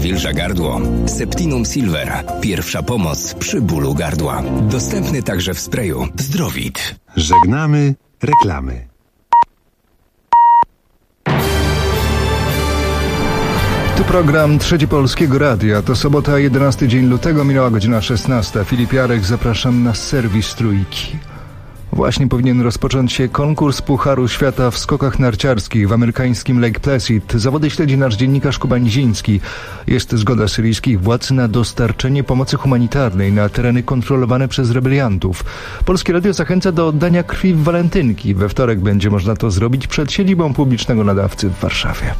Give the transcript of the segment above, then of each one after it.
nawilża gardło. Septinum Silver. Pierwsza pomoc przy bólu gardła. Dostępny także w sprayu Zdrowit. Żegnamy reklamy. Tu program Trzeci Polskiego Radia. To sobota, 11 dzień lutego, minęła godzina 16. Filip Jarek, zapraszam na serwis Trójki. Właśnie powinien rozpocząć się konkurs Pucharu Świata w skokach narciarskich w amerykańskim Lake Placid. Zawody śledzi nasz dziennikarz Kuba Niziński. Jest zgoda syryjskich władz na dostarczenie pomocy humanitarnej na tereny kontrolowane przez rebeliantów. Polskie Radio zachęca do oddania krwi w walentynki. We wtorek będzie można to zrobić przed siedzibą publicznego nadawcy w Warszawie.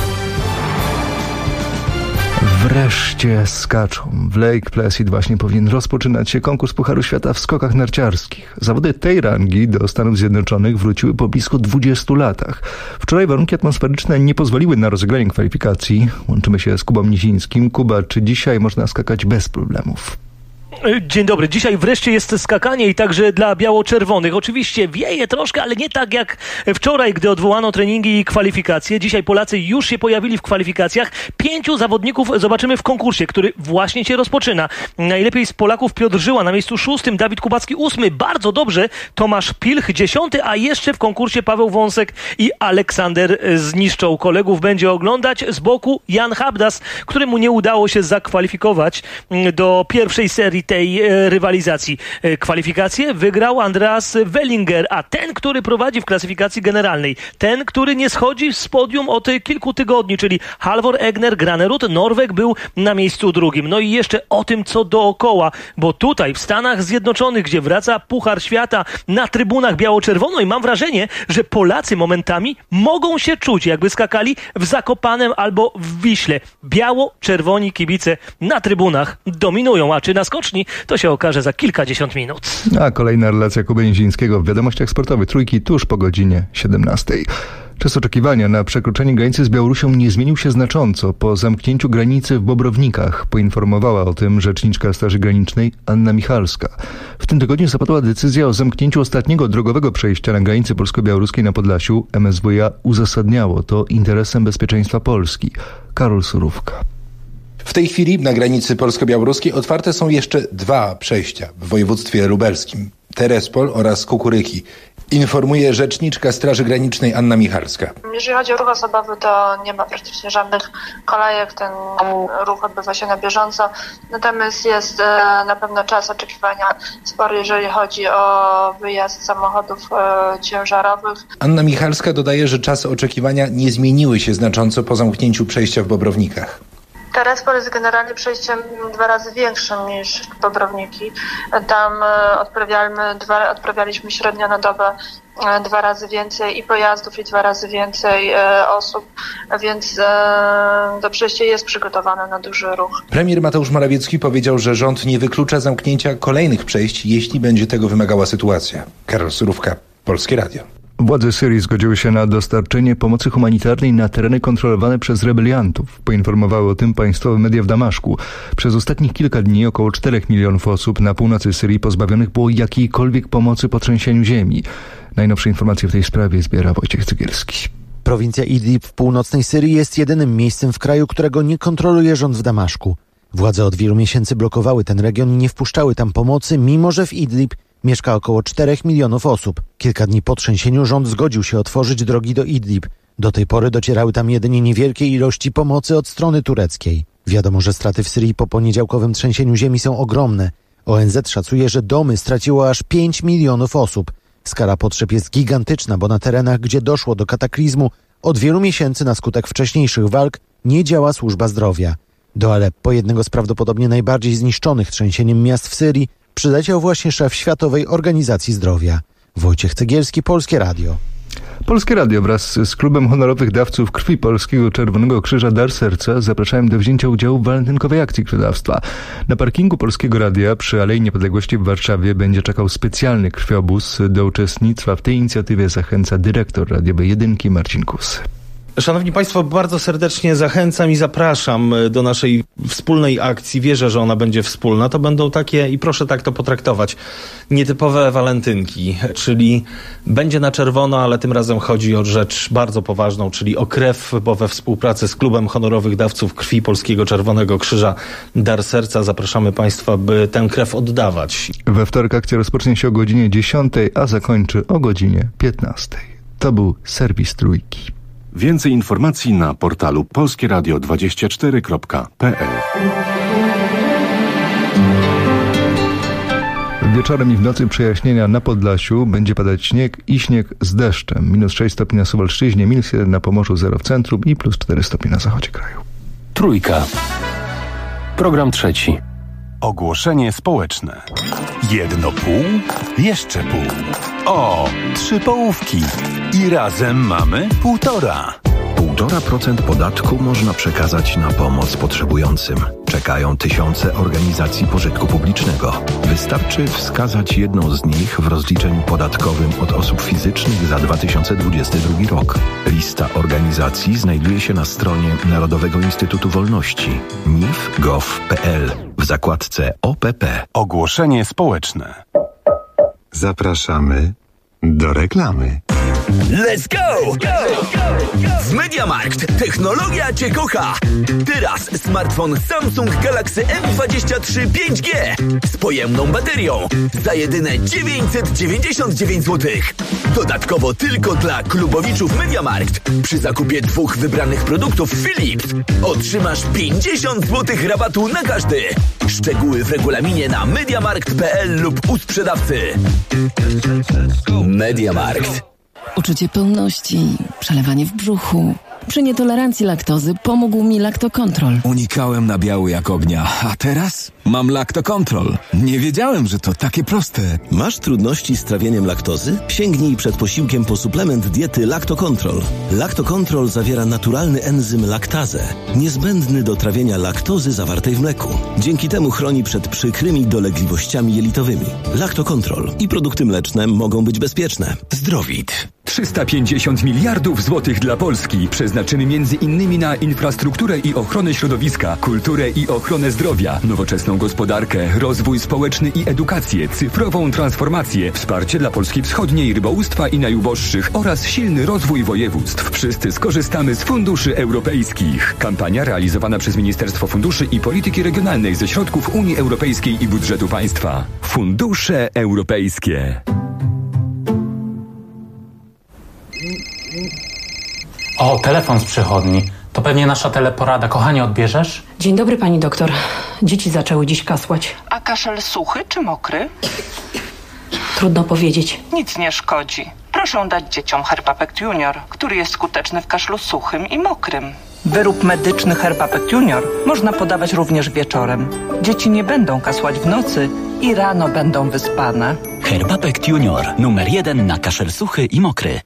Wreszcie skaczą. W Lake Placid właśnie powinien rozpoczynać się konkurs Pucharu Świata w skokach narciarskich. Zawody tej rangi do Stanów Zjednoczonych wróciły po blisko 20 latach. Wczoraj warunki atmosferyczne nie pozwoliły na rozegranie kwalifikacji. Łączymy się z Kubą Nizińskim. Kuba, czy dzisiaj można skakać bez problemów? Dzień dobry. Dzisiaj wreszcie jest skakanie i także dla biało-czerwonych. Oczywiście wieje troszkę, ale nie tak jak wczoraj, gdy odwołano treningi i kwalifikacje. Dzisiaj Polacy już się pojawili w kwalifikacjach. 5 zawodników zobaczymy w konkursie, który właśnie się rozpoczyna. Najlepiej z Polaków Piotr Żyła na miejscu 6, Dawid Kubacki 8. Bardzo dobrze. Tomasz Pilch 10, a jeszcze w konkursie Paweł Wąsek i Aleksander Zniszczą. Kolegów będzie oglądać z boku Jan Habdas, któremu nie udało się zakwalifikować do pierwszej serii tej rywalizacji. Kwalifikacje wygrał Andreas Wellinger, a ten, który prowadzi w klasyfikacji generalnej, ten, który nie schodzi z podium od kilku tygodni, czyli Halvor Egner Granerud, Norweg, był na miejscu 2. No i jeszcze o tym, co dookoła, bo tutaj w Stanach Zjednoczonych, gdzie wraca Puchar Świata, na trybunach biało-czerwono i mam wrażenie, że Polacy momentami mogą się czuć, jakby skakali w Zakopanem albo w Wiśle. Biało-czerwoni kibice na trybunach dominują, a czy na skoczni, to się okaże za kilkadziesiąt minut. A kolejna relacja Kuby Nizińskiego w Wiadomościach Sportowych Trójki tuż po godzinie 17. Czas oczekiwania na przekroczenie granicy z Białorusią nie zmienił się znacząco po zamknięciu granicy w Bobrownikach. Poinformowała o tym rzeczniczka Straży Granicznej Anna Michalska. W tym tygodniu zapadła decyzja o zamknięciu ostatniego drogowego przejścia na granicy polsko-białoruskiej na Podlasiu. MSWiA uzasadniało to interesem bezpieczeństwa Polski. Karol Surówka. W tej chwili na granicy polsko-białoruskiej otwarte są jeszcze 2 przejścia w województwie lubelskim. Terespol oraz Kukuryki. Informuje rzeczniczka Straży Granicznej Anna Michalska. Jeżeli chodzi o ruch osobowy, to nie ma praktycznie żadnych kolejek. Ten ruch odbywa się na bieżąco. Natomiast jest na pewno czas oczekiwania spory, jeżeli chodzi o wyjazd samochodów ciężarowych. Anna Michalska dodaje, że czasy oczekiwania nie zmieniły się znacząco po zamknięciu przejścia w Bobrownikach. Terespol jest generalnie przejściem 2 razy większym niż Bobrowniki. Tam odprawialiśmy średnio na dobę 2 razy więcej i pojazdów i 2 razy więcej osób, więc to przejście jest przygotowane na duży ruch. Premier Mateusz Morawiecki powiedział, że rząd nie wyklucza zamknięcia kolejnych przejść, jeśli będzie tego wymagała sytuacja. Karol Surówka, Polskie Radio. Władze Syrii zgodziły się na dostarczenie pomocy humanitarnej na tereny kontrolowane przez rebeliantów. Poinformowały o tym państwowe media w Damaszku. Przez ostatnich kilka dni około 4 milionów osób na północy Syrii pozbawionych było jakiejkolwiek pomocy po trzęsieniu ziemi. Najnowsze informacje w tej sprawie zbiera Wojciech Cegielski. Prowincja Idlib w północnej Syrii jest jedynym miejscem w kraju, którego nie kontroluje rząd w Damaszku. Władze od wielu miesięcy blokowały ten region i nie wpuszczały tam pomocy, mimo że w Idlib mieszka około 4 milionów osób. Kilka dni po trzęsieniu rząd zgodził się otworzyć drogi do Idlib. Do tej pory docierały tam jedynie niewielkie ilości pomocy od strony tureckiej. Wiadomo, że straty w Syrii po poniedziałkowym trzęsieniu ziemi są ogromne. ONZ szacuje, że domy straciło aż 5 milionów osób. Skala potrzeb jest gigantyczna, bo na terenach, gdzie doszło do kataklizmu, od wielu miesięcy na skutek wcześniejszych walk nie działa służba zdrowia. Do Aleppo, jednego z prawdopodobnie najbardziej zniszczonych trzęsieniem miast w Syrii, przyleciał właśnie szef Światowej Organizacji Zdrowia. Wojciech Cegielski, Polskie Radio. Polskie Radio wraz z klubem honorowych dawców krwi Polskiego Czerwonego Krzyża Dar Serca zapraszałem do wzięcia udziału w walentynkowej akcji krwiodawstwa. Na parkingu Polskiego Radia przy Alei Niepodległości w Warszawie będzie czekał specjalny krwiobóz. Do uczestnictwa w tej inicjatywie zachęca dyrektor radiowej Jedynki Marcin Kus. Szanowni Państwo, bardzo serdecznie zachęcam i zapraszam do naszej wspólnej akcji. Wierzę, że ona będzie wspólna. To będą takie, i proszę tak to potraktować, nietypowe walentynki, czyli będzie na czerwono, ale tym razem chodzi o rzecz bardzo poważną, czyli o krew, bo we współpracy z Klubem Honorowych Dawców Krwi Polskiego Czerwonego Krzyża Dar Serca zapraszamy Państwa, by tę krew oddawać. We wtorek akcja rozpocznie się o godzinie 10, a zakończy o godzinie 15. To był serwis Trójki. Więcej informacji na portalu polskieradio24.pl. Wieczorem i w nocy przejaśnienia na Podlasiu, będzie padać śnieg i śnieg z deszczem. -6 stopni na Suwalszczyźnie, -1 na Pomorzu, 0 w centrum i +4 stopnie na zachodzie kraju. Trójka. Program trzeci. Ogłoszenie społeczne. 1,5? Jeszcze pół. O, 3 połówki. I razem mamy 1,5. 1,5% podatku można przekazać na pomoc potrzebującym. Czekają tysiące organizacji pożytku publicznego. Wystarczy wskazać jedną z nich w rozliczeniu podatkowym od osób fizycznych za 2022 rok. Lista organizacji znajduje się na stronie Narodowego Instytutu Wolności nif.gov.pl w zakładce OPP. Ogłoszenie społeczne. Zapraszamy do reklamy. Let's go! W MediaMarkt technologia Cię kocha! Teraz smartfon Samsung Galaxy M23 5G z pojemną baterią za jedyne 999 zł. Dodatkowo tylko dla klubowiczów MediaMarkt przy zakupie 2 wybranych produktów Philips otrzymasz 50 zł rabatu na każdy. Szczegóły w regulaminie na mediamarkt.pl lub u sprzedawcy. MediaMarkt. Uczucie pełności, przelewanie w brzuchu. Przy nietolerancji laktozy pomógł mi Lactocontrol. Unikałem nabiału jak ognia, a teraz mam Lactocontrol. Nie wiedziałem, że to takie proste. Masz trudności z trawieniem laktozy? Sięgnij przed posiłkiem po suplement diety Lactocontrol. Lactocontrol zawiera naturalny enzym laktazę, niezbędny do trawienia laktozy zawartej w mleku. Dzięki temu chroni przed przykrymi dolegliwościami jelitowymi. Lactocontrol i produkty mleczne mogą być bezpieczne. Zdrowit. 350 miliardów złotych dla Polski, przeznaczony między innymi na infrastrukturę i ochronę środowiska, kulturę i ochronę zdrowia, nowoczesną gospodarkę, rozwój społeczny i edukację, cyfrową transformację, wsparcie dla Polski Wschodniej, rybołówstwa i najuboższych oraz silny rozwój województw. Wszyscy skorzystamy z funduszy europejskich. Kampania realizowana przez Ministerstwo Funduszy i Polityki Regionalnej ze środków Unii Europejskiej i budżetu państwa. Fundusze europejskie. O, telefon z przychodni. To pewnie nasza teleporada. Kochanie, odbierzesz? Dzień dobry, pani doktor. Dzieci zaczęły dziś kasłać. A kaszel suchy czy mokry? Trudno powiedzieć. Nic nie szkodzi. Proszę dać dzieciom Herbapect Junior, który jest skuteczny w kaszlu suchym i mokrym. Wyrób medyczny Herbapect Junior można podawać również wieczorem. Dzieci nie będą kasłać w nocy i rano będą wyspane. Herbapect Junior. Numer 1 na kaszel suchy i mokry.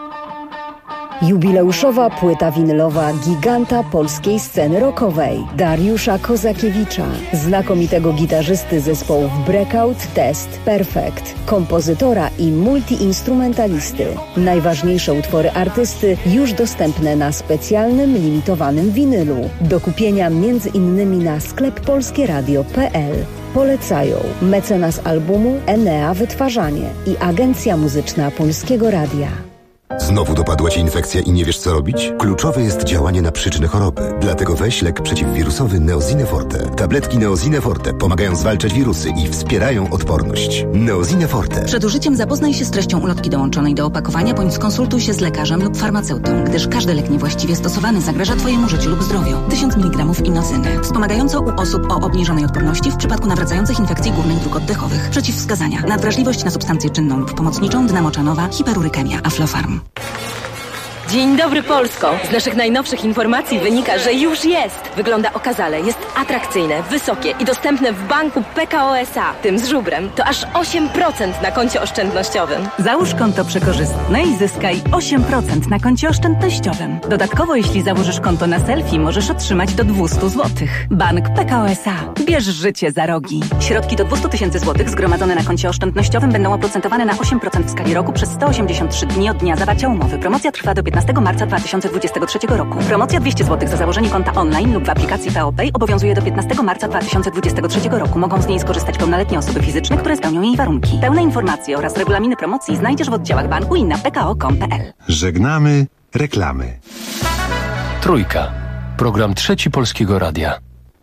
Jubileuszowa płyta winylowa giganta polskiej sceny rockowej Dariusza Kozakiewicza, znakomitego gitarzysty zespołów Breakout, Test, Perfect, kompozytora i multiinstrumentalisty. Najważniejsze utwory artysty już dostępne na specjalnym, limitowanym winylu. Do kupienia m.in. na sklep polskieradio.pl. Polecają mecenas albumu Enea Wytwarzanie i Agencja Muzyczna Polskiego Radia. Znowu dopadła Cię infekcja i nie wiesz, co robić? Kluczowe jest działanie na przyczynę choroby. Dlatego weź lek przeciwwirusowy Neosine Forte. Tabletki Neosine Forte pomagają zwalczać wirusy i wspierają odporność. Neosine Forte. Przed użyciem zapoznaj się z treścią ulotki dołączonej do opakowania, bądź skonsultuj się z lekarzem lub farmaceutą, gdyż każdy lek niewłaściwie stosowany zagraża Twojemu życiu lub zdrowiu. 1000 mg inocyny. Wspomagająco u osób o obniżonej odporności w przypadku nawracających infekcji górnych dróg oddechowych. Przeciwwskazania. Nadwrażliwość na substancję czynną lub pomocniczą, dynamoczanowa, hiperurykemia, Aflofarm. Dzień dobry, Polsko! Z naszych najnowszych informacji wynika, że już jest! Wygląda okazale, jest atrakcyjne, wysokie i dostępne w banku PKO SA. Tym z żubrem to aż 8% na koncie oszczędnościowym. Załóż konto przekorzystne i zyskaj 8% na koncie oszczędnościowym. Dodatkowo, jeśli założysz konto na selfie, możesz otrzymać do 200 zł. Bank PKO SA. Bierz życie za rogi. Środki do 200 000 zł zgromadzone na koncie oszczędnościowym będą oprocentowane na 8% w skali roku przez 183 dni od dnia zawarcia umowy. Promocja trwa do 15 15 marca 2023 roku. Promocja 200 zł za założenie konta online lub w aplikacji PeoPay obowiązuje do 15 marca 2023 roku. Mogą z niej skorzystać pełnoletnie osoby fizyczne, które spełnią jej warunki. Pełne informacje oraz regulaminy promocji znajdziesz w oddziałach banku i na pko.com.pl. Żegnamy reklamy. Trójka. Program Trzeci Polskiego Radia.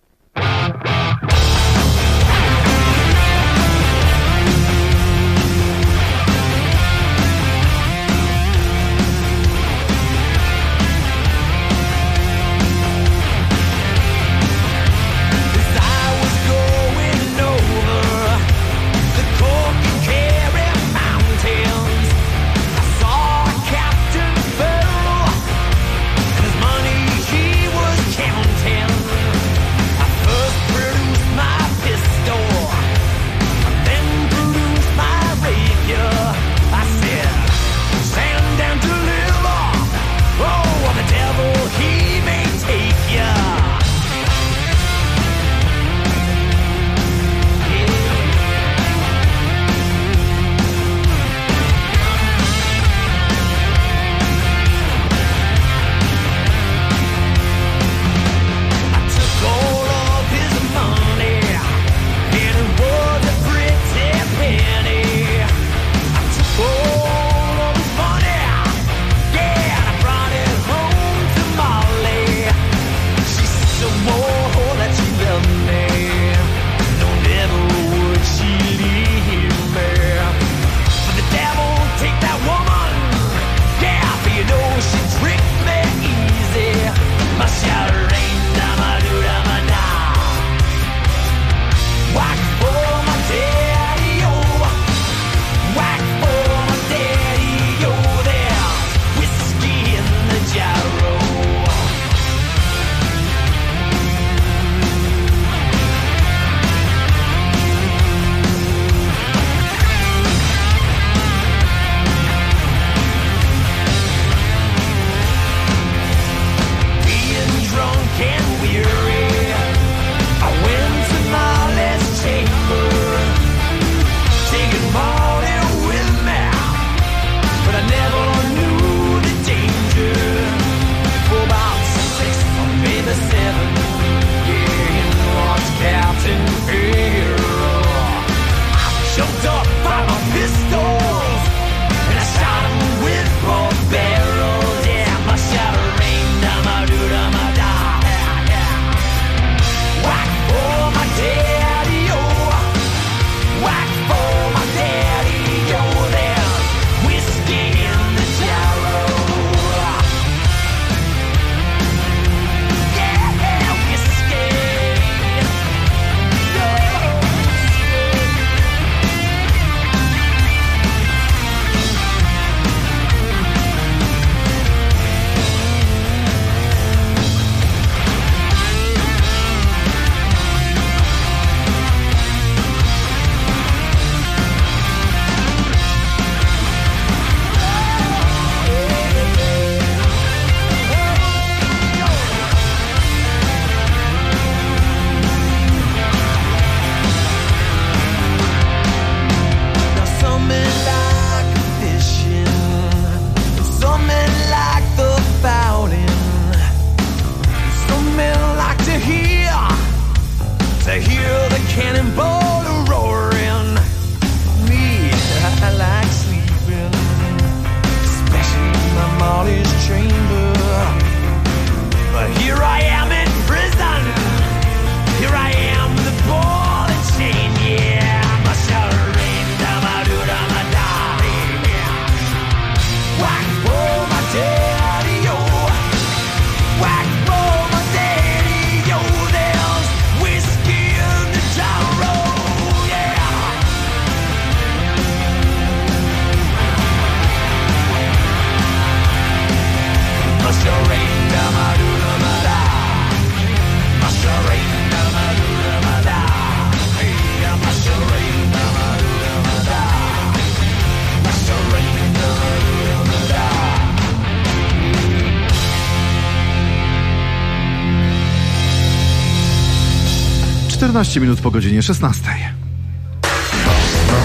Minut po godzinie 16.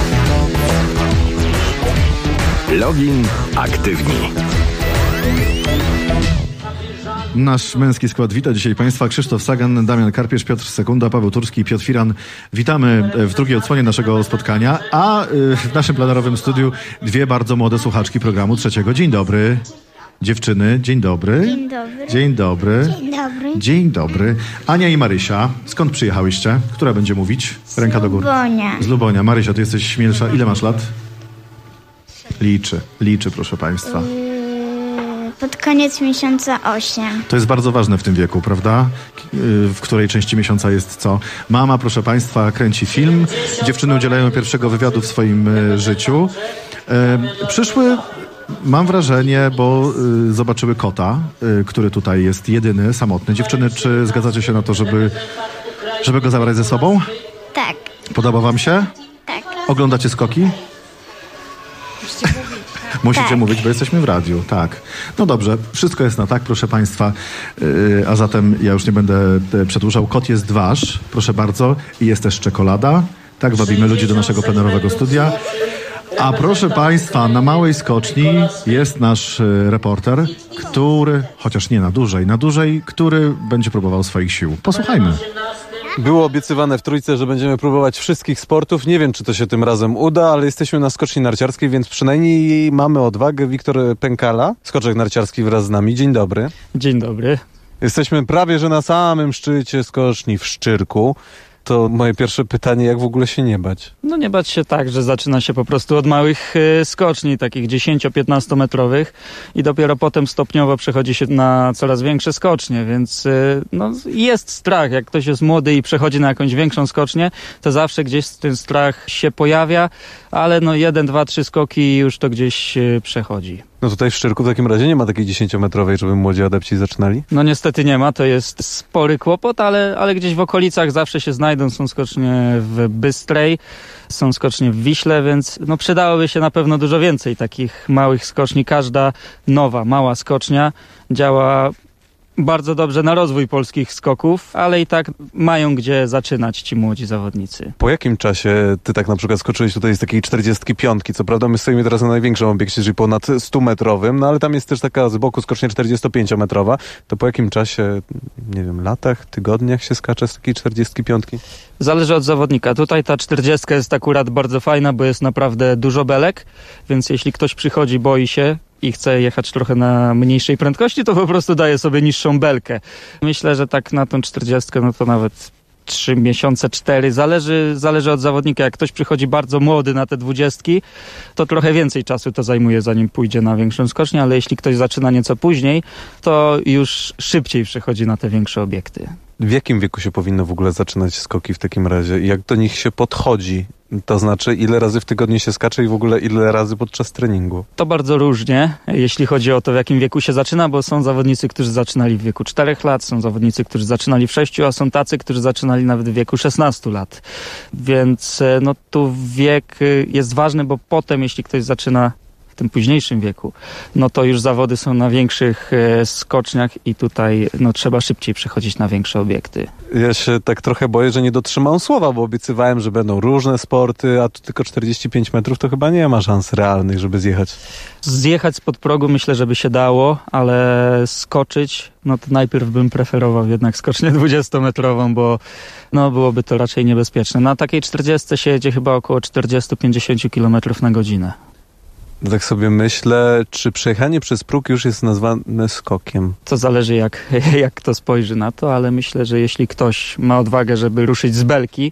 Login aktywni. Nasz męski skład wita dzisiaj Państwa. Krzysztof Sagan, Damian Karpierz, Piotr Sekunda, Paweł Turski i Piotr Firan. Witamy w drugiej odsłonie naszego spotkania, a w naszym plenerowym studiu dwie bardzo młode słuchaczki programu Trzeciego. Dzień dobry. Dziewczyny, dzień dobry. Dzień dobry. Dzień dobry. Dzień dobry. Dzień dobry. Ania i Marysia. Skąd przyjechałyście? Która będzie mówić? Ręka do góry. Lubonia. Z Lubonia. Marysia, ty jesteś śmielsza. Ile masz lat? Liczy, proszę Państwa. Pod koniec miesiąca 8. To jest bardzo ważne w tym wieku, prawda? W której części miesiąca jest co? Mama, proszę Państwa, kręci film. Dziewczyny udzielają pierwszego wywiadu w swoim życiu. Przyszły, mam wrażenie, bo zobaczyły kota, który tutaj jest jedyny, samotny. Dziewczyny, czy zgadzacie się na to, żeby go zabrać ze sobą? Tak. Podoba wam się? Tak. Oglądacie skoki? Musicie tak. mówić, bo jesteśmy w radiu, tak. No dobrze, wszystko jest na tak, proszę Państwa, a zatem ja już nie będę przedłużał. Kot jest wasz, proszę bardzo, i jest też czekolada. Tak wabimy ludzi do naszego plenerowego studia. A proszę Państwa, na małej skoczni jest nasz reporter, który, chociaż nie na dłużej, który będzie próbował swoich sił. Posłuchajmy. Było obiecywane w Trójce, że będziemy próbować wszystkich sportów. Nie wiem, czy to się tym razem uda, ale jesteśmy na skoczni narciarskiej, więc przynajmniej mamy odwagę. Wiktor Pękala, skoczek narciarski wraz z nami. Dzień dobry. Dzień dobry. Jesteśmy prawie, że na samym szczycie skoczni w Szczyrku. To moje pierwsze pytanie, jak w ogóle się nie bać? No nie bać się tak, że zaczyna się po prostu od małych skoczni, takich 10-15 metrowych i dopiero potem stopniowo przechodzi się na coraz większe skocznie, więc no, jest strach. Jak ktoś jest młody i przechodzi na jakąś większą skocznię, to zawsze gdzieś ten strach się pojawia, ale no 1, 2, 3 skoki i już to gdzieś przechodzi. No tutaj w Szczyrku w takim razie nie ma takiej 10-metrowej, żeby młodzi adepci zaczynali? No niestety nie ma, to jest spory kłopot, ale gdzieś w okolicach zawsze się znajdą. Są skocznie w Bystrej, są skocznie w Wiśle, więc no przydałoby się na pewno dużo więcej takich małych skoczni. Każda nowa, mała skocznia działa bardzo dobrze na rozwój polskich skoków, ale i tak mają gdzie zaczynać ci młodzi zawodnicy. Po jakim czasie ty tak na przykład skoczyłeś tutaj z takiej 45? Co prawda my stoimy teraz na największym obiekcie, czyli ponad 100-metrowym, no ale tam jest też taka z boku skocznia 45-metrowa. To po jakim czasie, nie wiem, latach, tygodniach się skacze z takiej 45? Zależy od zawodnika. Tutaj ta 40 jest akurat bardzo fajna, bo jest naprawdę dużo belek, więc jeśli ktoś przychodzi, boi się i chce jechać trochę na mniejszej prędkości, to po prostu daje sobie niższą belkę. Myślę, że tak na tą 40, no to nawet 3 miesiące, 4. Zależy od zawodnika. Jak ktoś przychodzi bardzo młody na te 20, to trochę więcej czasu to zajmuje, zanim pójdzie na większą skocznię, ale jeśli ktoś zaczyna nieco później, to już szybciej przechodzi na te większe obiekty. W jakim wieku się powinno w ogóle zaczynać skoki w takim razie? Jak do nich się podchodzi? To znaczy, ile razy w tygodniu się skacze i w ogóle ile razy podczas treningu? To bardzo różnie, jeśli chodzi o to, w jakim wieku się zaczyna, bo są zawodnicy, którzy zaczynali w wieku 4 lat, są zawodnicy, którzy zaczynali w 6, a są tacy, którzy zaczynali nawet w wieku 16 lat. Więc no tu wiek jest ważny, bo potem, jeśli ktoś zaczyna w tym późniejszym wieku, no to już zawody są na większych skoczniach i tutaj no, trzeba szybciej przechodzić na większe obiekty. Ja się tak trochę boję, że nie dotrzymam słowa, bo obiecywałem, że będą różne sporty, a tu tylko 45 metrów to chyba nie ma szans realnych, żeby zjechać. Zjechać spod progu myślę, żeby się dało, ale skoczyć, no to najpierw bym preferował jednak skocznię 20-metrową, bo no byłoby to raczej niebezpieczne. Na takiej 40 się jedzie chyba około 40-50 km na godzinę. Tak sobie myślę, czy przejechanie przez próg już jest nazwane skokiem? To zależy jak kto spojrzy na to, ale myślę, że jeśli ktoś ma odwagę, żeby ruszyć z belki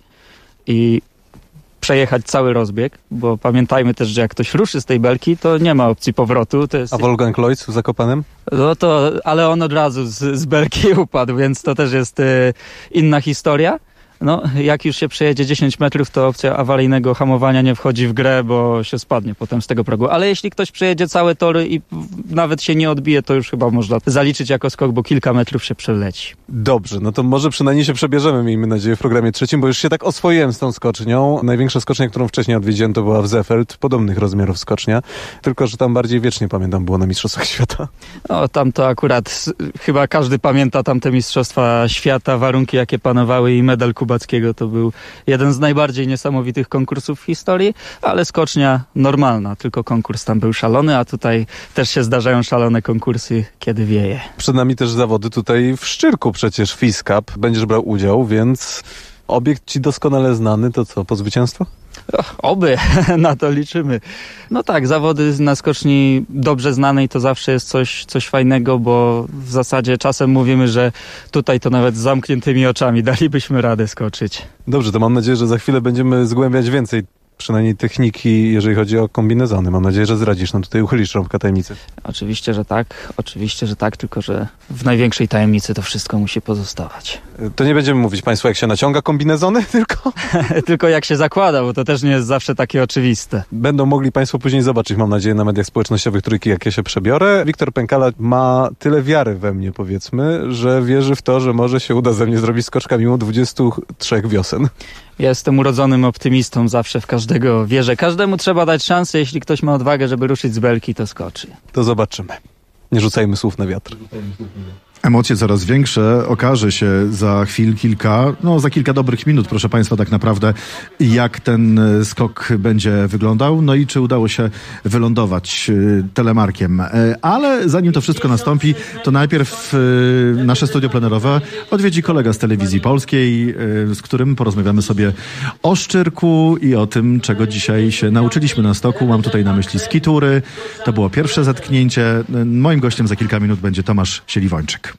i przejechać cały rozbieg, bo pamiętajmy też, że jak ktoś ruszy z tej belki, to nie ma opcji powrotu. To jest... A Wolfgang Loitz w Zakopanem? No to, ale on od razu z belki upadł, więc to też jest inna historia. No, jak już się przejedzie 10 metrów, to opcja awaryjnego hamowania nie wchodzi w grę, bo się spadnie potem z tego progu. Ale jeśli ktoś przejedzie całe tory i nawet się nie odbije, to już chyba można zaliczyć jako skok, bo kilka metrów się przeleci. Dobrze, no to może przynajmniej się przebierzemy, miejmy nadzieję, w programie trzecim, bo już się tak oswoiłem z tą skocznią. Największa skocznia, którą wcześniej odwiedziłem, to była w Zefeld, podobnych rozmiarów skocznia, tylko że tam bardziej wiecznie, pamiętam, było na Mistrzostwach Świata. No, tam to akurat chyba każdy pamięta tamte Mistrzostwa Świata, warunki jakie panowały i medal Kuba Rybackiego to był jeden z najbardziej niesamowitych konkursów w historii, ale skocznia normalna, tylko konkurs tam był szalony, a tutaj też się zdarzają szalone konkursy, kiedy wieje. Przed nami też zawody tutaj w Szczyrku, przecież FIS Cup. Będziesz brał udział, więc obiekt ci doskonale znany, to co, po zwycięstwo? Oby, na to liczymy. No tak, zawody na skoczni dobrze znanej to zawsze jest coś fajnego, bo w zasadzie czasem mówimy, że tutaj to nawet z zamkniętymi oczami dalibyśmy radę skoczyć. Dobrze, to mam nadzieję, że za chwilę będziemy zgłębiać więcej przynajmniej techniki, jeżeli chodzi o kombinezony. Mam nadzieję, że zdradzisz nam tutaj, uchylisz rąbka tajemnicy. Oczywiście, że tak, tylko że w największej tajemnicy to wszystko musi pozostawać. To nie będziemy mówić Państwu, jak się naciąga kombinezony, tylko? Tylko jak się zakłada, bo to też nie jest zawsze takie oczywiste. Będą mogli Państwo później zobaczyć, mam nadzieję, na mediach społecznościowych Trójki, jak ja się przebiorę. Wiktor Pękala ma tyle wiary we mnie, powiedzmy, że wierzy w to, że może się uda ze mnie zrobić skoczka mimo 23 wiosen. Ja jestem urodzonym optymistą, zawsze w każdego wierzę. Każdemu trzeba dać szansę, jeśli ktoś ma odwagę, żeby ruszyć z belki, to skoczy. To zobaczymy. Nie rzucajmy słów na wiatr. Emocje coraz większe. Okaże się za kilka dobrych minut, proszę Państwa, tak naprawdę, jak ten skok będzie wyglądał, no i czy udało się wylądować telemarkiem. Ale zanim to wszystko nastąpi, to najpierw nasze studio plenerowe odwiedzi kolega z Telewizji Polskiej, z którym porozmawiamy sobie o Szczyrku i o tym, czego dzisiaj się nauczyliśmy na stoku. Mam tutaj na myśli skitury. To było pierwsze zetknięcie. Moim gościem za kilka minut będzie Tomasz Sieliwończyk.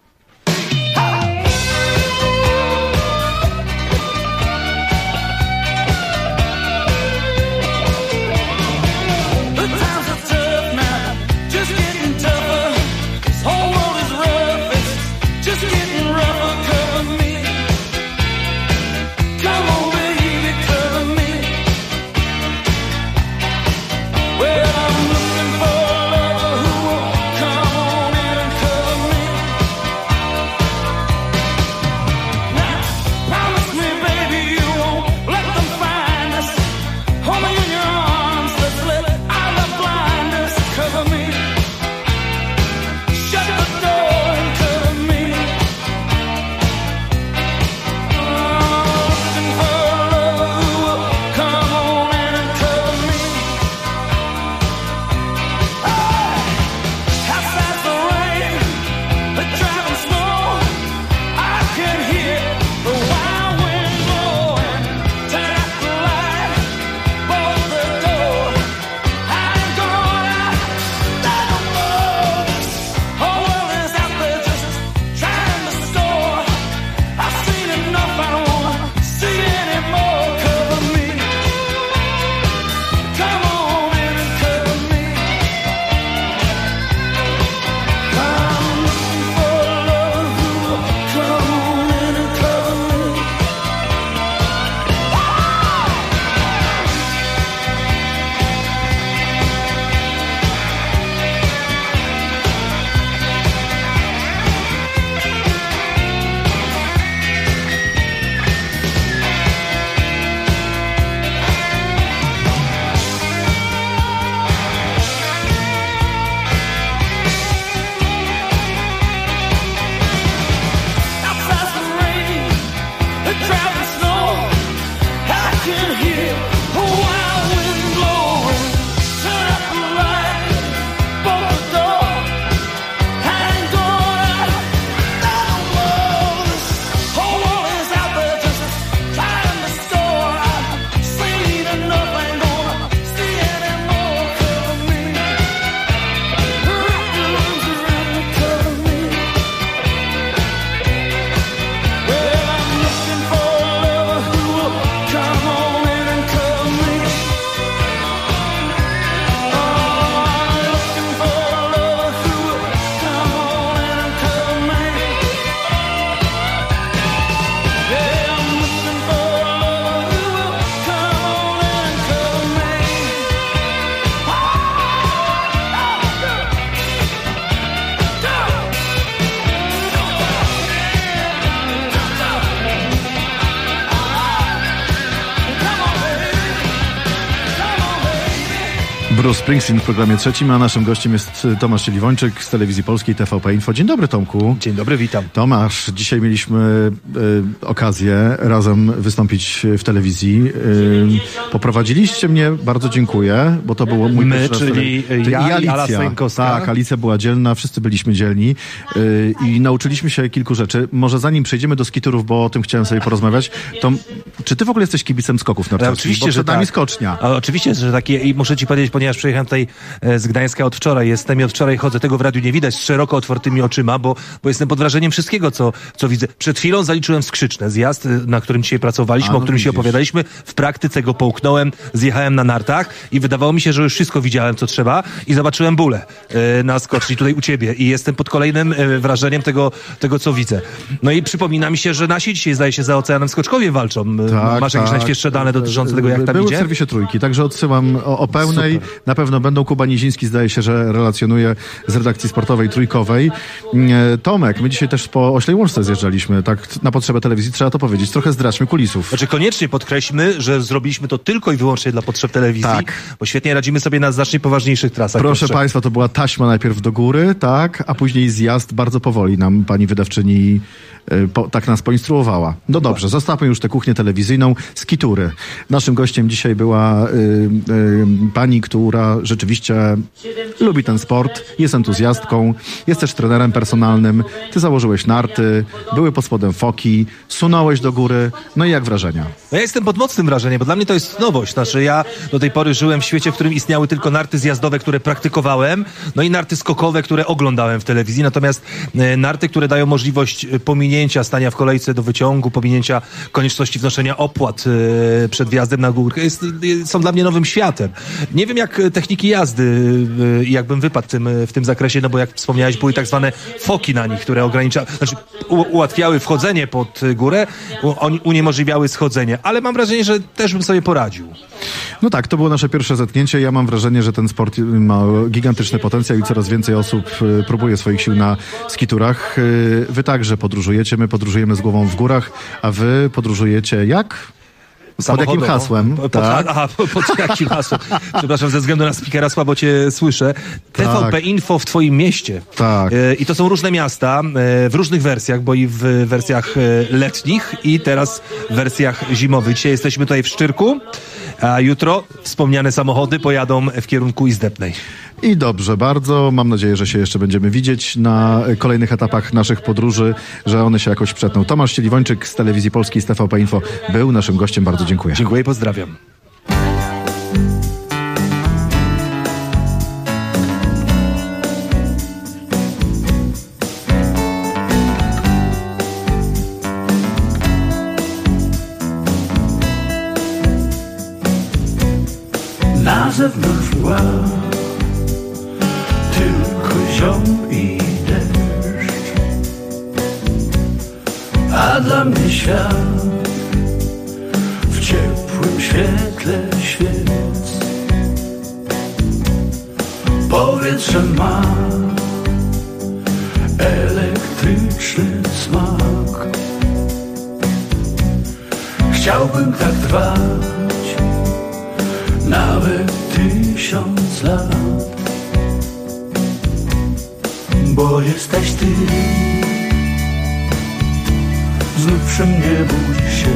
Bruce Springsteen w programie trzecim, a naszym gościem jest Tomasz Cieliwończyk z Telewizji Polskiej TVP Info. Dzień dobry, Tomku. Dzień dobry, witam. Tomasz, dzisiaj mieliśmy okazję razem wystąpić w telewizji. Poprowadziliście mnie, bardzo dziękuję, bo to było mój My, pierwszy raz. czyli ja i Ala Stojenkowska. Tak, Alicja była dzielna, wszyscy byliśmy dzielni i nauczyliśmy się kilku rzeczy. Może zanim przejdziemy do skiturów, bo o tym chciałem sobie porozmawiać, to czy ty w ogóle jesteś kibicem skoków narciarskich? Oczywiście, bo że przed nami tak. skocznia. A oczywiście, że takie i muszę ci powiedzieć, ponieważ przyjechałem tutaj z Gdańska od wczoraj, jestem i od wczoraj chodzę, tego w radiu nie widać, z szeroko otwartymi oczyma, bo jestem pod wrażeniem wszystkiego, co widzę. Przed chwilą zaliczyłem Skrzyczne, zjazd, na którym dzisiaj pracowaliśmy, o którym się opowiadaliśmy. W praktyce go połknąłem, zjechałem na nartach i wydawało mi się, że już wszystko widziałem, co trzeba i zobaczyłem bólę na skoczni tutaj u ciebie i jestem pod kolejnym wrażeniem tego, co widzę. No i przypomina mi się, że nasi dzisiaj, zdaje się, za Oceanem Skoczkowie walczą. Tak, Masz jakieś najświeższe dane dotyczące tego, jak tam były idzie? w serwisie Trójki, także odsyłam o pełnej. Super. Na pewno będą. Kuba Niziński zdaje się, że relacjonuje z redakcji sportowej Trójkowej. Tomek, my dzisiaj też po Oślej Łączce zjeżdżaliśmy, tak na potrzebę telewizji, trzeba to powiedzieć. Trochę zdradźmy kulisów. Znaczy koniecznie podkreślmy, że zrobiliśmy to tylko i wyłącznie dla potrzeb telewizji, bo świetnie radzimy sobie na znacznie poważniejszych trasach. Proszę Państwa, to była taśma najpierw do góry, tak, a później zjazd bardzo powoli nam pani wydawczyni tak nas poinstruowała. No dobrze, zostawmy już tę kuchnię telewizyjną. Skitury. Naszym gościem dzisiaj była pani, która rzeczywiście lubi ten sport, jest entuzjastką, jest też trenerem personalnym. Ty założyłeś narty, były pod spodem foki, sunąłeś do góry. No i jak wrażenia? No ja jestem pod mocnym wrażeniem, bo dla mnie to jest nowość. Znaczy ja do tej pory żyłem w świecie, w którym istniały tylko narty zjazdowe, które praktykowałem, no i narty skokowe, które oglądałem w telewizji. Natomiast narty, które dają możliwość pominięcia stania w kolejce do wyciągu, pominięcia konieczności wnoszenia opłat przed wjazdem na górkę, są dla mnie nowym światem. Nie wiem jak techniki jazdy, jakbym wypadł w tym zakresie, no bo jak wspomniałeś, były tak zwane foki na nich, które ułatwiały wchodzenie pod górę, uniemożliwiały schodzenie, ale mam wrażenie, że też bym sobie poradził. No tak, to było nasze pierwsze zetknięcie. Ja mam wrażenie, że ten sport ma gigantyczny potencjał i coraz więcej osób próbuje swoich sił na skiturach. Wy także podróżujecie, my podróżujemy z głową w górach, a wy podróżujecie jak? Pod jakim hasłem? Pod jakim hasłem? Przepraszam, ze względu na speakera słabo cię słyszę. TVP Info w twoim mieście. Tak. I to są różne miasta, w różnych wersjach, bo i w wersjach letnich i teraz w wersjach zimowych. Dzisiaj jesteśmy tutaj w Szczyrku, a jutro wspomniane samochody pojadą w kierunku Izdebnej. I dobrze, bardzo. Mam nadzieję, że się jeszcze będziemy widzieć na kolejnych etapach naszych podróży, że one się jakoś przetną. Tomasz Cieliwończyk z Telewizji Polskiej, z TVP Info był naszym gościem. Bardzo dziękuję. Dziękuję i pozdrawiam. Na zewnątrz mgła, tylko ziom i deszcz, a dla mnie świat w ciepłym świetle świec. Powietrze ma elektryczny smak. Chciałbym tak trwać nawet 1000 lat, bo jesteś ty. Znów przy mnie budzi się,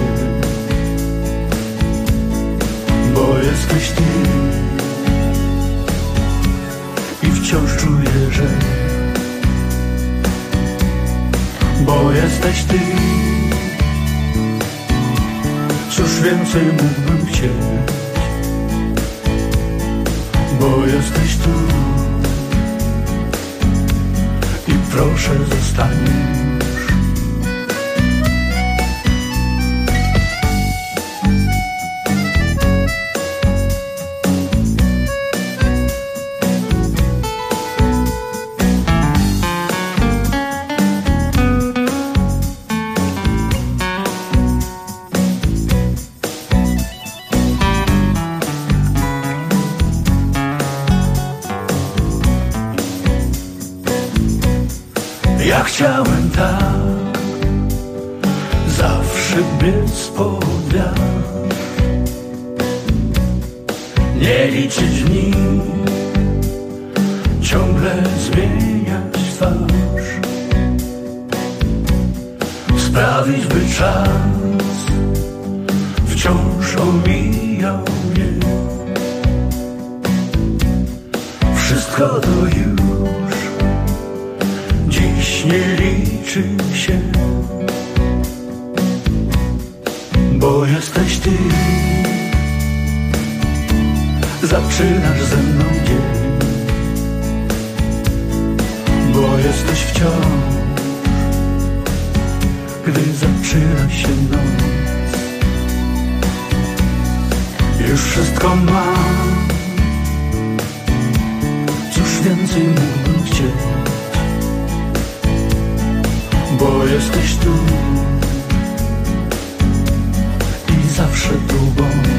bo jesteś ty. I wciąż czuję, że bo jesteś ty. Cóż więcej mógłbym chcieć, bo jesteś tu i proszę zostaniesz. Ja chciałem tak zawsze biec pod wiatr, nie liczyć dni, ciągle zmieniać twarz, sprawić, by czas wciąż omijał mnie. Wszystko to już dziś nie liczy się, bo jesteś ty. Zaczynasz ze mną dzień, bo jesteś wciąż, gdy zaczyna się noc. Już wszystko mam, cóż więcej mógłbym chcieć, bo jesteś tu i zawsze tu bądź.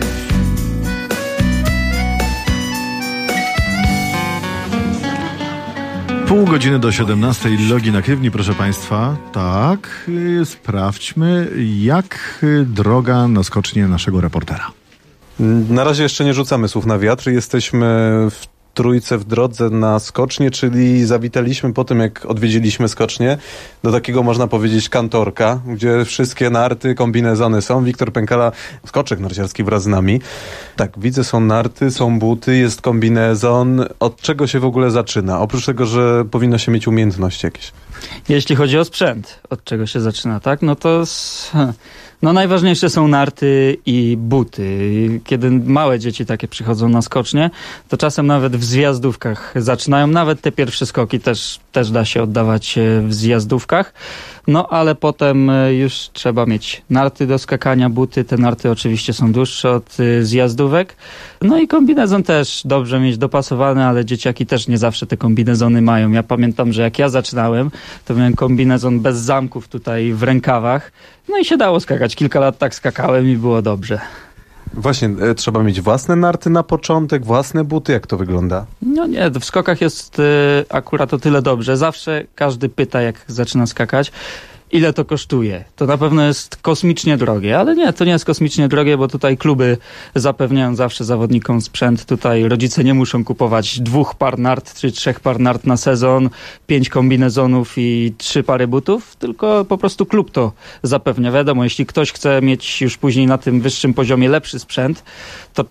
Pół godziny do 17. Logi na Krywni, proszę Państwa. Tak, sprawdźmy, jak droga na skocznie naszego reportera. Na razie jeszcze nie rzucamy słów na wiatr. Jesteśmy w trójce w drodze na skocznie, czyli zawitaliśmy po tym, jak odwiedziliśmy skocznie, do takiego, można powiedzieć, kantorka, gdzie wszystkie narty, kombinezony są. Wiktor Pękala, skoczek narciarski wraz z nami. Tak, widzę, są narty, są buty, jest kombinezon. Od czego się w ogóle zaczyna? Oprócz tego, że powinno się mieć umiejętności jakieś. Jeśli chodzi o sprzęt, od czego się zaczyna, tak? No to najważniejsze są narty i buty. Kiedy małe dzieci takie przychodzą na skocznie, to czasem nawet w zjazdówkach zaczynają. Nawet te pierwsze skoki też da się oddawać w zjazdówkach. No ale potem już trzeba mieć narty do skakania, buty. Te narty oczywiście są dłuższe od zjazdówek. No i kombinezon też dobrze mieć dopasowany, ale dzieciaki też nie zawsze te kombinezony mają. Ja pamiętam, że jak ja zaczynałem, to miałem kombinezon bez zamków tutaj w rękawach. No i się dało skakać. Kilka lat tak skakałem i było dobrze. Właśnie, trzeba mieć własne narty na początek, własne buty. Jak to wygląda? No nie, w skokach jest akurat o tyle dobrze. Zawsze każdy pyta, jak zaczyna skakać, ile to kosztuje. To na pewno jest kosmicznie drogie, ale nie, to nie jest kosmicznie drogie, bo tutaj kluby zapewniają zawsze zawodnikom sprzęt. Tutaj rodzice nie muszą kupować 2 par nart czy 3 par nart na sezon, 5 kombinezonów i 3 pary butów, tylko po prostu klub to zapewnia. Wiadomo, jeśli ktoś chce mieć już później na tym wyższym poziomie lepszy sprzęt, to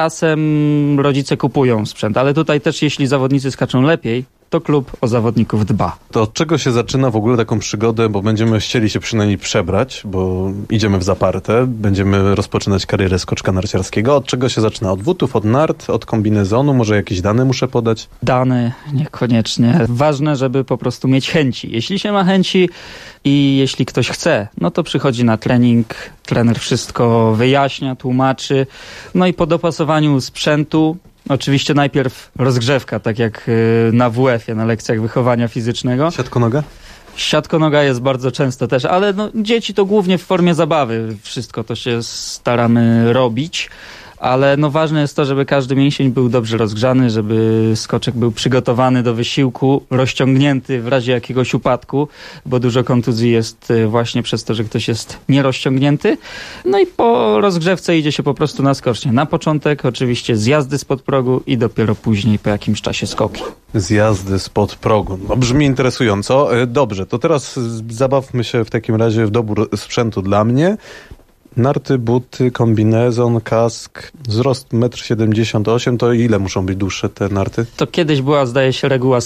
czasem rodzice kupują sprzęt, ale tutaj też jeśli zawodnicy skaczą lepiej, to klub o zawodników dba. To od czego się zaczyna w ogóle taką przygodę, bo będziemy chcieli się przynajmniej przebrać, bo idziemy w zaparte, będziemy rozpoczynać karierę skoczka narciarskiego. Od czego się zaczyna? Od butów, od nart, od kombinezonu? Może jakieś dane muszę podać? Dane niekoniecznie. Ważne, żeby po prostu mieć chęci. Jeśli się ma chęci i jeśli ktoś chce, no to przychodzi na trening, trener wszystko wyjaśnia, tłumaczy, no i po dopasowaniu sprzętu oczywiście najpierw rozgrzewka, tak jak na WF-ie, na lekcjach wychowania fizycznego. Siatkonoga? Siatkonoga jest bardzo często też, ale no, dzieci to głównie w formie zabawy. Wszystko to się staramy robić. Ale no ważne jest to, żeby każdy mięsień był dobrze rozgrzany, żeby skoczek był przygotowany do wysiłku, rozciągnięty w razie jakiegoś upadku, bo dużo kontuzji jest właśnie przez to, że ktoś jest nierozciągnięty. No i po rozgrzewce idzie się po prostu na skocznie. Na początek oczywiście zjazdy spod progu i dopiero później po jakimś czasie skoki. Zjazdy spod progu. No, brzmi interesująco. Dobrze, to teraz zabawmy się w takim razie w dobór sprzętu dla mnie. Narty, buty, kombinezon, kask, wzrost 1,78 m, to ile muszą być dłuższe te narty? To kiedyś była, zdaje się, reguła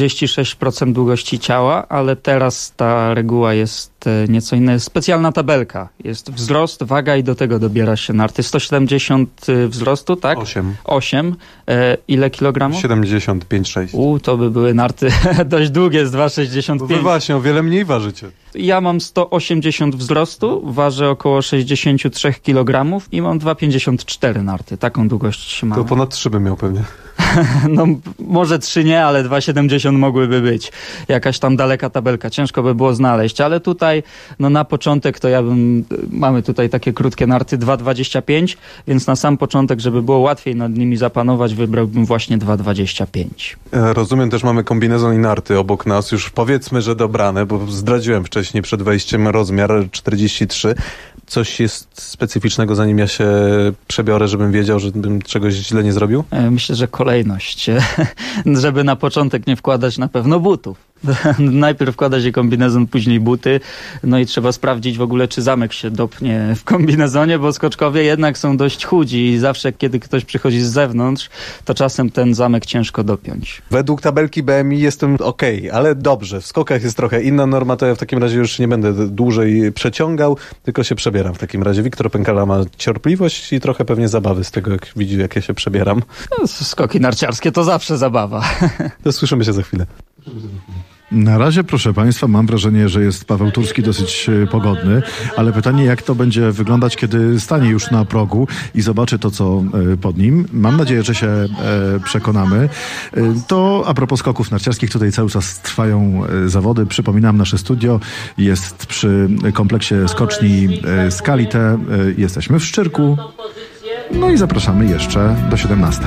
146% długości ciała, ale teraz ta reguła jest nieco inna. Jest specjalna tabelka. Jest wzrost, waga i do tego dobiera się narty. 170 wzrostu, tak? 8. Ile kilogramów? 75,6. To by były narty dość długie, z 2,65. Wy właśnie, o wiele mniej ważycie. Ja mam 180 wzrostu, ważę około 63 kg i mam 2,54 narty. Taką długość mam. To ponad 3 bym miał pewnie. No może 3 nie, ale 2,70 mogłyby być. Jakaś tam daleka tabelka. Ciężko by było znaleźć, ale tutaj no na początek to mamy tutaj takie krótkie narty 2,25, więc na sam początek, żeby było łatwiej nad nimi zapanować, wybrałbym właśnie 2,25. Rozumiem, też mamy kombinezon i narty obok nas. Już powiedzmy, że dobrane, bo zdradziłem wcześniej przed wejściem rozmiar 43. Coś jest specyficznego, zanim ja się przebiorę, żebym wiedział, żebym czegoś źle nie zrobił? Myślę, że kolejność. Żeby na początek nie wkładać na pewno butów. Najpierw wkłada się kombinezon, później buty. No i trzeba sprawdzić w ogóle, czy zamek się dopnie w kombinezonie, bo skoczkowie jednak są dość chudzi i zawsze, kiedy ktoś przychodzi z zewnątrz, to czasem ten zamek ciężko dopiąć. Według tabelki BMI jestem okej, ale dobrze. W skokach jest trochę inna norma, to ja w takim razie już nie będę dłużej przeciągał, tylko się przebieram w takim razie. Wiktor Pękala ma cierpliwość i trochę pewnie zabawy z tego, jak widzi, jak ja się przebieram. No, skoki narciarskie to zawsze zabawa. To słyszymy się za chwilę. Na razie, proszę Państwa, mam wrażenie, że jest Paweł Turski dosyć pogodny, ale pytanie, jak to będzie wyglądać, kiedy stanie już na progu i zobaczy to, co pod nim. Mam nadzieję, że się przekonamy. To a propos skoków narciarskich, tutaj cały czas trwają zawody. Przypominam, nasze studio jest przy kompleksie skoczni Skalite. Jesteśmy w Szczyrku. No i zapraszamy jeszcze do 17.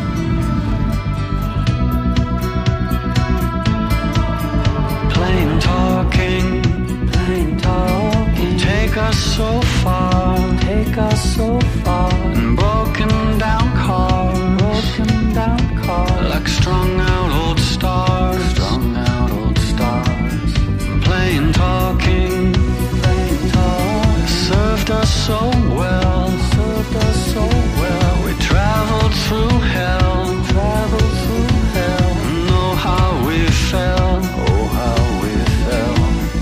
Take us so far, broken down car, like strung out old stars, plain talking, served us so well, we traveled through hell, know how we felt, oh how we felt.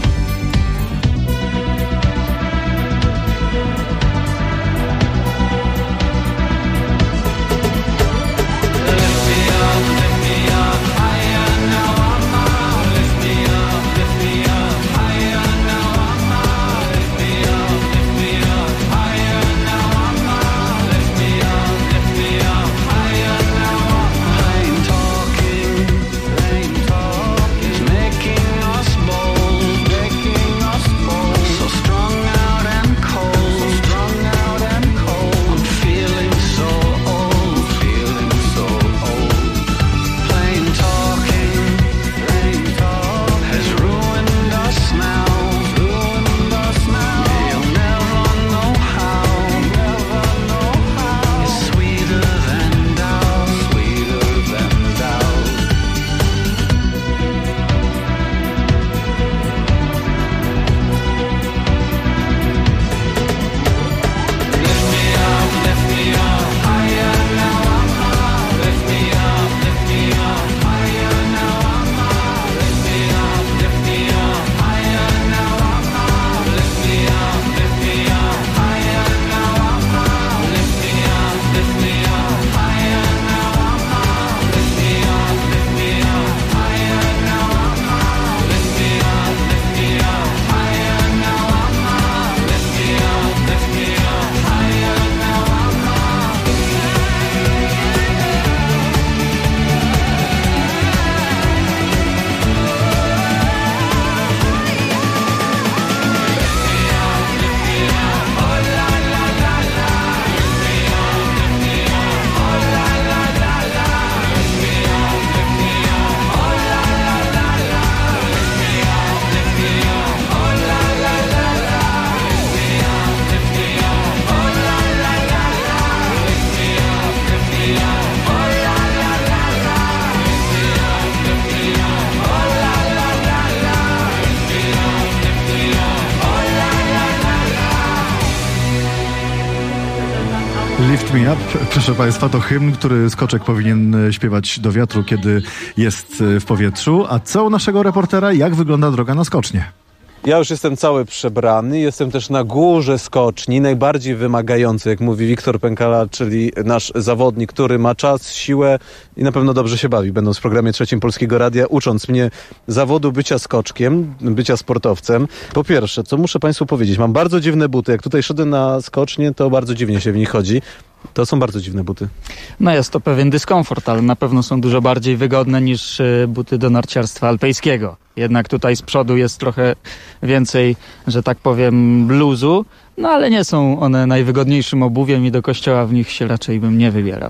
Lift Me Up, proszę Państwa, to hymn, który skoczek powinien śpiewać do wiatru, kiedy jest w powietrzu. A co u naszego reportera? Jak wygląda droga na skocznię? Ja już jestem cały przebrany, jestem też na górze skoczni, najbardziej wymagający, jak mówi Wiktor Pękala, czyli nasz zawodnik, który ma czas, siłę i na pewno dobrze się bawi, będąc w programie Trzecim Polskiego Radia, ucząc mnie zawodu bycia skoczkiem, bycia sportowcem. Po pierwsze, co muszę Państwu powiedzieć, mam bardzo dziwne buty, jak tutaj szedłem na skocznię, to bardzo dziwnie się w nich chodzi. To są bardzo dziwne buty. No jest to pewien dyskomfort, ale na pewno są dużo bardziej wygodne niż buty do narciarstwa alpejskiego. Jednak tutaj z przodu jest trochę więcej, że tak powiem, luzu, no ale nie są one najwygodniejszym obuwiem i do kościoła w nich się raczej bym nie wybierał.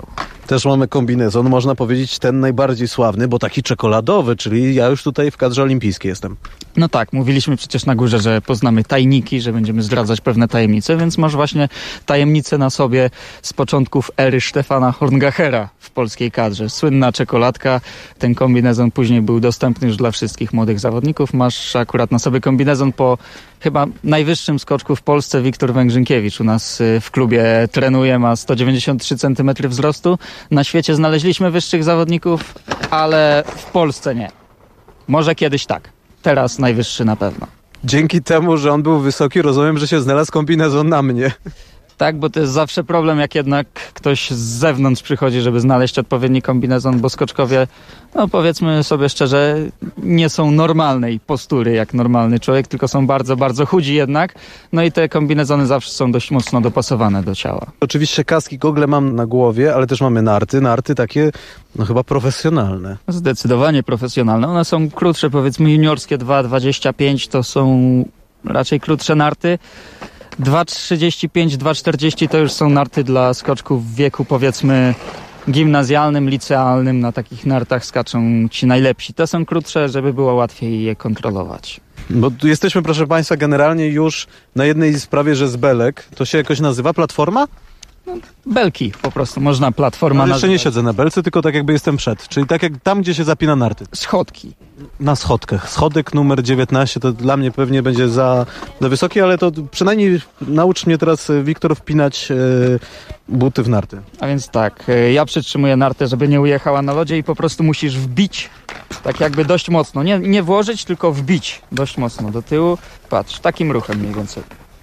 Też mamy kombinezon, można powiedzieć ten najbardziej sławny, bo taki czekoladowy, czyli ja już tutaj w kadrze olimpijskiej jestem. No tak, mówiliśmy przecież na górze, że poznamy tajniki, że będziemy zdradzać pewne tajemnice, więc masz właśnie tajemnicę na sobie z początków ery Stefana Horngachera w polskiej kadrze. Słynna czekoladka, ten kombinezon później był dostępny już dla wszystkich młodych zawodników. Masz akurat na sobie kombinezon po chyba najwyższym skoczku w Polsce, Wiktor Węgrzynkiewicz. U nas w klubie trenuje, ma 193 cm wzrostu. Na świecie znaleźliśmy wyższych zawodników, ale w Polsce nie. Może kiedyś tak. Teraz najwyższy na pewno. Dzięki temu, że on był wysoki, rozumiem, że się znalazł kombinezon na mnie. Tak, bo to jest zawsze problem, jak jednak ktoś z zewnątrz przychodzi, żeby znaleźć odpowiedni kombinezon, bo skoczkowie, no powiedzmy sobie szczerze, nie są normalnej postury jak normalny człowiek, tylko są bardzo, bardzo chudzi jednak. No i te kombinezony zawsze są dość mocno dopasowane do ciała. Oczywiście kaski, gogle mam na głowie, ale też mamy narty takie, no chyba profesjonalne. Zdecydowanie profesjonalne. One są krótsze, powiedzmy juniorskie 2,25 to są raczej krótsze narty. 2,35, 2,40 to już są narty dla skoczków w wieku powiedzmy gimnazjalnym, licealnym. Na takich nartach skaczą ci najlepsi. Te są krótsze, żeby było łatwiej je kontrolować. Bo tu jesteśmy, proszę Państwa, generalnie już na jednej sprawie, że z belek. To się jakoś nazywa platforma? Belki po prostu, można platforma Ale jeszcze nazwać. nie siedzę na belce, tylko tak jakby jestem przed. Czyli tak jak tam, gdzie się zapina narty. Schodki. Na schodkach. Schodek numer 19 to dla mnie pewnie będzie za wysoki, ale to przynajmniej naucz mnie teraz, Wiktor, wpinać buty w narty. A więc tak, ja przytrzymuję nartę, żeby nie ujechała na lodzie i po prostu musisz wbić tak jakby dość mocno. Nie włożyć, tylko wbić dość mocno do tyłu. Patrz, takim ruchem mniej więcej.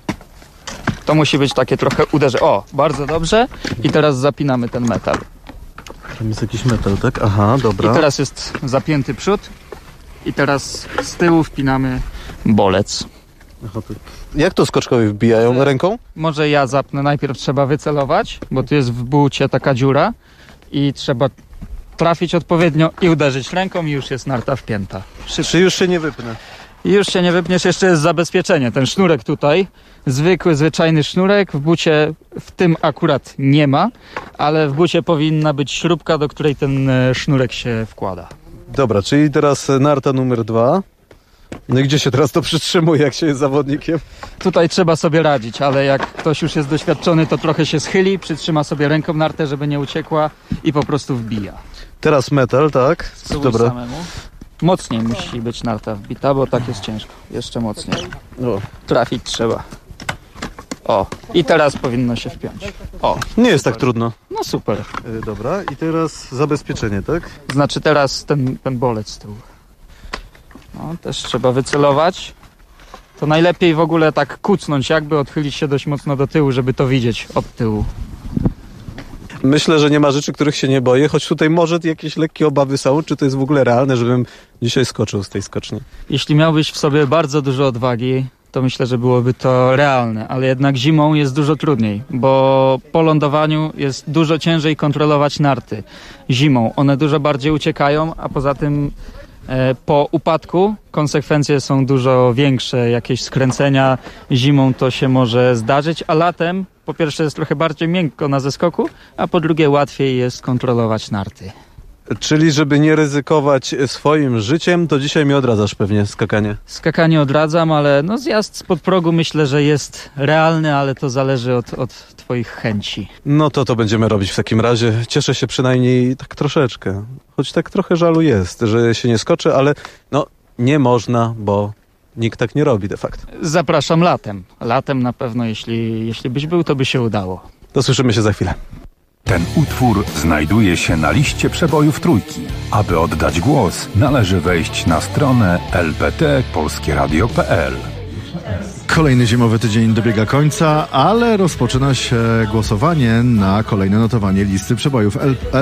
To musi być takie trochę uderzenie. O, bardzo dobrze. I teraz zapinamy ten metal. Tam jest jakiś metal, tak? Aha, dobra. I teraz jest zapięty przód. I teraz z tyłu wpinamy bolec. Aha, to... Jak to skoczkowie wbijają? Ręką? Może ja zapnę. Najpierw trzeba wycelować, bo tu jest w bucie taka dziura. I trzeba trafić odpowiednio i uderzyć ręką i już jest narta wpięta. Czy już się nie wypnę? I już się nie wypniesz, jeszcze jest zabezpieczenie. Ten sznurek tutaj, zwykły, zwyczajny sznurek, w bucie w tym akurat nie ma, ale w bucie powinna być śrubka, do której ten sznurek się wkłada. Dobra, czyli teraz narta numer 2. No i gdzie się teraz to przytrzymuje, jak się jest zawodnikiem? Tutaj trzeba sobie radzić, ale jak ktoś już jest doświadczony, to trochę się schyli, przytrzyma sobie ręką nartę, żeby nie uciekła i po prostu wbija. Teraz metal, tak? Spróbuj dobra. Samemu. Mocniej musi być narta wbita, bo tak jest ciężko. Jeszcze mocniej. O. Trafić trzeba. O, i teraz powinno się wpiąć. O. Nie jest tak trudno. No super. Dobra, i teraz zabezpieczenie, tak? Znaczy teraz ten bolec z tyłu. No, też trzeba wycelować. To najlepiej w ogóle tak kucnąć, jakby odchylić się dość mocno do tyłu, żeby to widzieć od tyłu. Myślę, że nie ma rzeczy, których się nie boję, choć tutaj może jakieś lekkie obawy są. Czy to jest w ogóle realne, żebym dzisiaj skoczył z tej skoczni? Jeśli miałbyś w sobie bardzo dużo odwagi, to myślę, że byłoby to realne, ale jednak zimą jest dużo trudniej, bo po lądowaniu jest dużo ciężej kontrolować narty. Zimą one dużo bardziej uciekają, a poza tym po upadku konsekwencje są dużo większe, jakieś skręcenia zimą to się może zdarzyć, a latem po pierwsze jest trochę bardziej miękko na zeskoku, a po drugie łatwiej jest kontrolować narty. Czyli żeby nie ryzykować swoim życiem, to dzisiaj mi odradzasz pewnie skakanie. Skakanie odradzam, ale no zjazd spod progu myślę, że jest realny, ale to zależy od twoich chęci. No to będziemy robić w takim razie. Cieszę się przynajmniej tak troszeczkę. Choć tak trochę żalu jest, że się nie skoczy, ale no nie można, bo nikt tak nie robi de facto. Zapraszam latem. Latem na pewno, jeśli byś był, to by się udało. To słyszymy się za chwilę. Ten utwór znajduje się na liście przebojów Trójki. Aby oddać głos, należy wejść na stronę lpt.polskieradio.pl. Kolejny zimowy tydzień dobiega końca, ale rozpoczyna się głosowanie na kolejne notowanie listy przebojów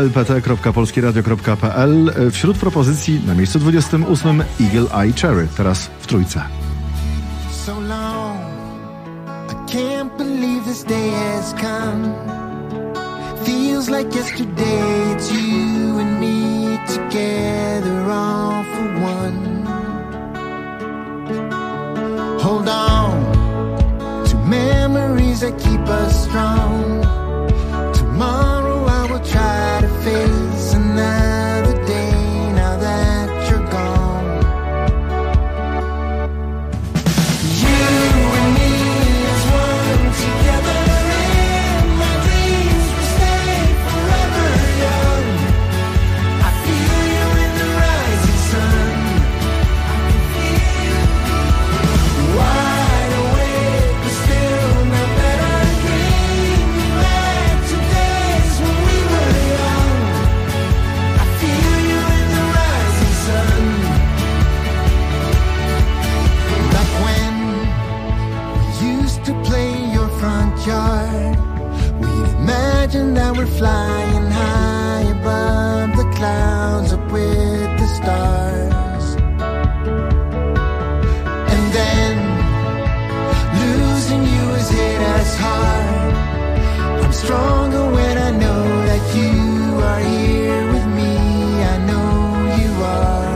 lpt.polskieradio.pl. Wśród propozycji na miejscu 28 Eagle Eye Cherry, teraz w Trójce. So long, I can't believe this day has come. Feels like yesterday, it's you and me together all for one. Hold on to memories that keep us strong. Tomorrow I will try to imagine that we're flying high above the clouds, up with the stars. And then losing you has hit us hard. I'm stronger when I know that you are here with me. I know you are.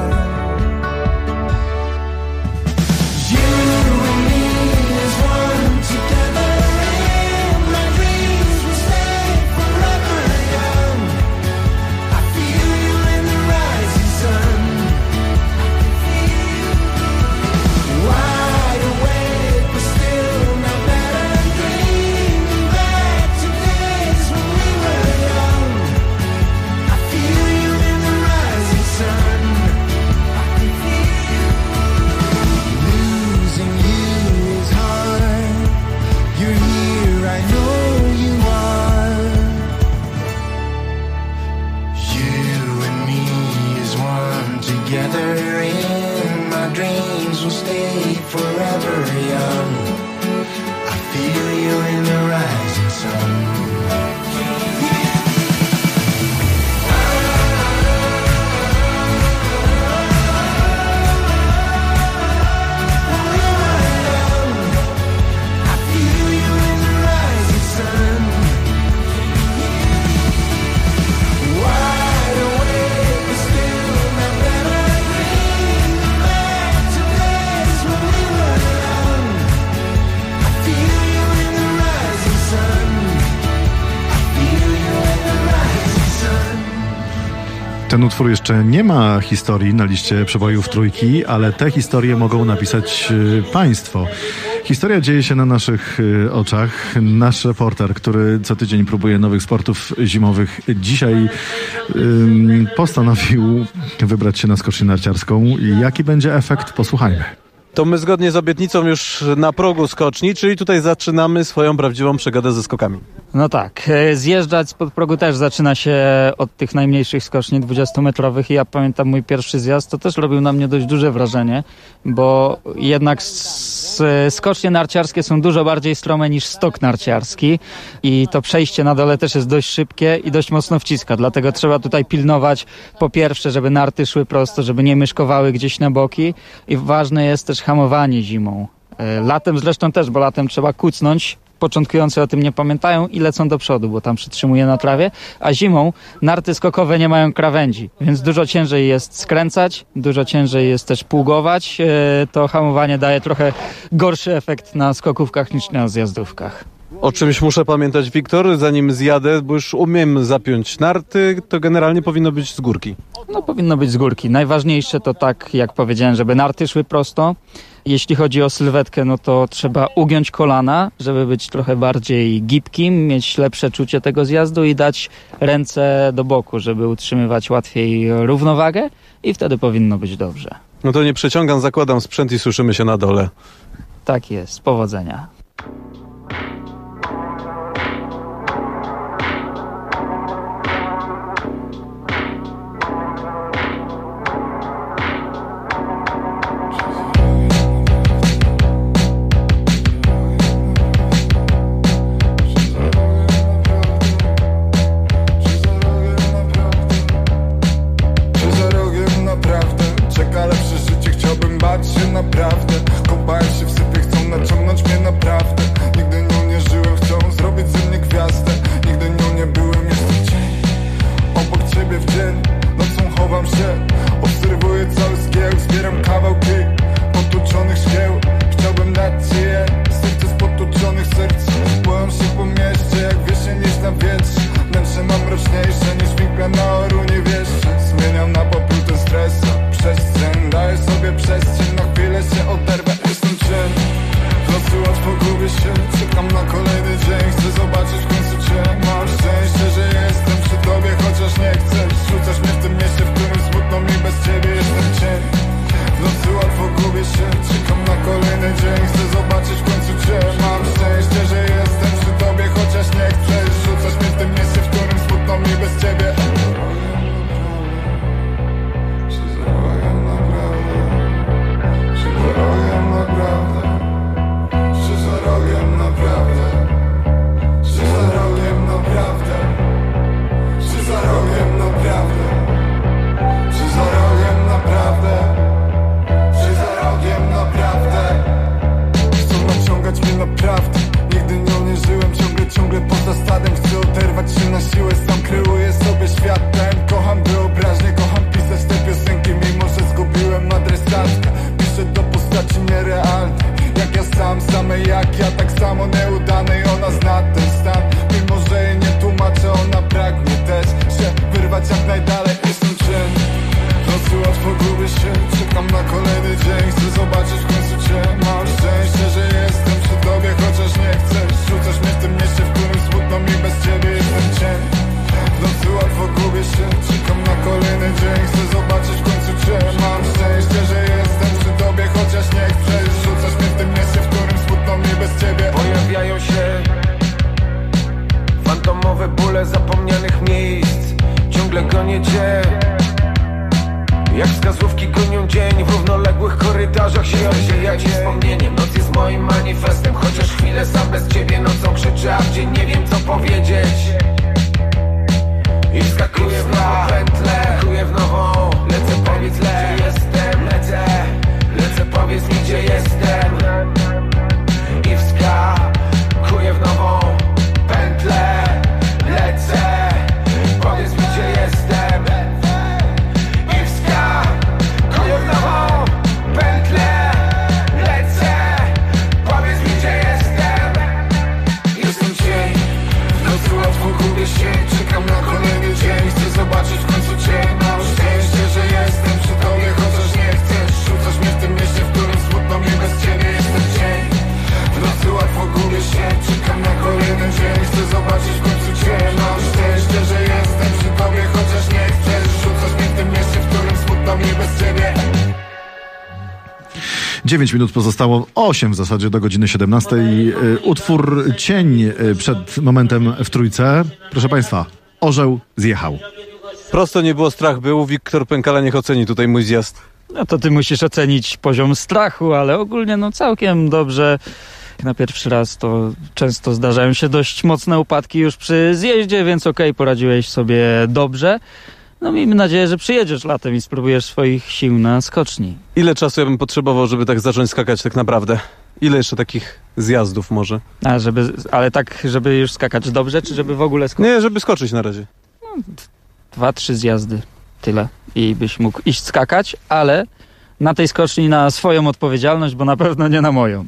Ten utwór jeszcze nie ma historii na liście przebojów trójki, ale te historie mogą napisać państwo. Historia dzieje się na naszych oczach. Nasz reporter, który co tydzień próbuje nowych sportów zimowych, dzisiaj postanowił wybrać się na skocznię narciarską. Jaki będzie efekt? Posłuchajmy. To my zgodnie z obietnicą już na progu skoczni, czyli tutaj zaczynamy swoją prawdziwą przygodę ze skokami. No tak, zjeżdżać spod progu też zaczyna się od tych najmniejszych skoczni 20-metrowych i ja pamiętam mój pierwszy zjazd, to też robił na mnie dość duże wrażenie, bo jednak skocznie narciarskie są dużo bardziej strome niż stok narciarski i to przejście na dole też jest dość szybkie i dość mocno wciska, dlatego trzeba tutaj pilnować po pierwsze, żeby narty szły prosto, żeby nie myszkowały gdzieś na boki i ważne jest też hamowanie zimą. Latem zresztą też, bo latem trzeba kucnąć, początkujący o tym nie pamiętają i lecą do przodu, bo tam przytrzymuje na trawie, a zimą narty skokowe nie mają krawędzi, więc dużo ciężej jest skręcać, dużo ciężej jest też pługować. To hamowanie daje trochę gorszy efekt na skokówkach niż na zjazdówkach. O czymś muszę pamiętać, Wiktor, zanim zjadę, bo już umiem zapiąć narty, to generalnie powinno być z górki. No powinno być z górki. Najważniejsze to tak, jak powiedziałem, żeby narty szły prosto. Jeśli chodzi o sylwetkę, no to trzeba ugiąć kolana, żeby być trochę bardziej gibkim, mieć lepsze czucie tego zjazdu i dać ręce do boku, żeby utrzymywać łatwiej równowagę i wtedy powinno być dobrze. No to nie przeciągam, zakładam sprzęt i słyszymy się na dole. Tak jest, powodzenia. Naprawdę, kopałem się w sypie, chcą naciągnąć mnie naprawdę. bezdomowe bóle zapomnianych miejsc. Ciągle gonię cię, jak wskazówki gonią dzień. W równoległych korytarzach się rozwija ci wspomnienie. Noc jest moim manifestem, chociaż chwilę sam bez ciebie nocą krzyczę, a w dzień nie wiem co powiedzieć. I wskakuję w nową pętlę, wskakuję w nową. Lecę, powiedz gdzie jestem. Lecę, powiedz mi gdzie jestem. I wskakuję w nową pętlę. Lecę, powiedz mi gdzie jestem. I wskakuję w nową pętlę. Lecę, powiedz mi gdzie jestem. Jestem cień, w nocy łatwo gubię się. Czekam na kolejny dzień, chcę zobaczyć w końcu cię. Mam szczęście, że jestem przy tobie, chociaż nie chcesz. Rzucasz mnie w tym mieście, w którym smutno mnie bez ciebie. Jestem cień, w nocy łatwo gubię się. Czekam na kolejny dzień, chcę zobaczyć w końcu cię. Mam szczęście, że jestem przy tobie, chociaż nie chcesz. Rzucasz mnie w tym mieście, w którym smutno mnie bez ciebie. 9 minut pozostało, 8 w zasadzie do godziny 17. Utwór Cień przed momentem w trójce. Proszę Państwa, orzeł zjechał. Prosto nie było, strach był. Wiktor Pękala niech oceni tutaj mój zjazd. No to ty musisz ocenić poziom strachu, ale ogólnie no całkiem dobrze. Na pierwszy raz to często zdarzają się dość mocne upadki już przy zjeździe, więc poradziłeś sobie dobrze. No miejmy nadzieję, że przyjedziesz latem i spróbujesz swoich sił na skoczni. Ile czasu ja bym potrzebował, żeby tak zacząć skakać tak naprawdę? Ile jeszcze takich zjazdów może? Ale tak, żeby już skakać dobrze, czy żeby w ogóle skoczyć? Nie, żeby skoczyć na razie. 2-3 zjazdy, tyle. I byś mógł iść skakać, ale na tej skoczni na swoją odpowiedzialność, bo na pewno nie na moją.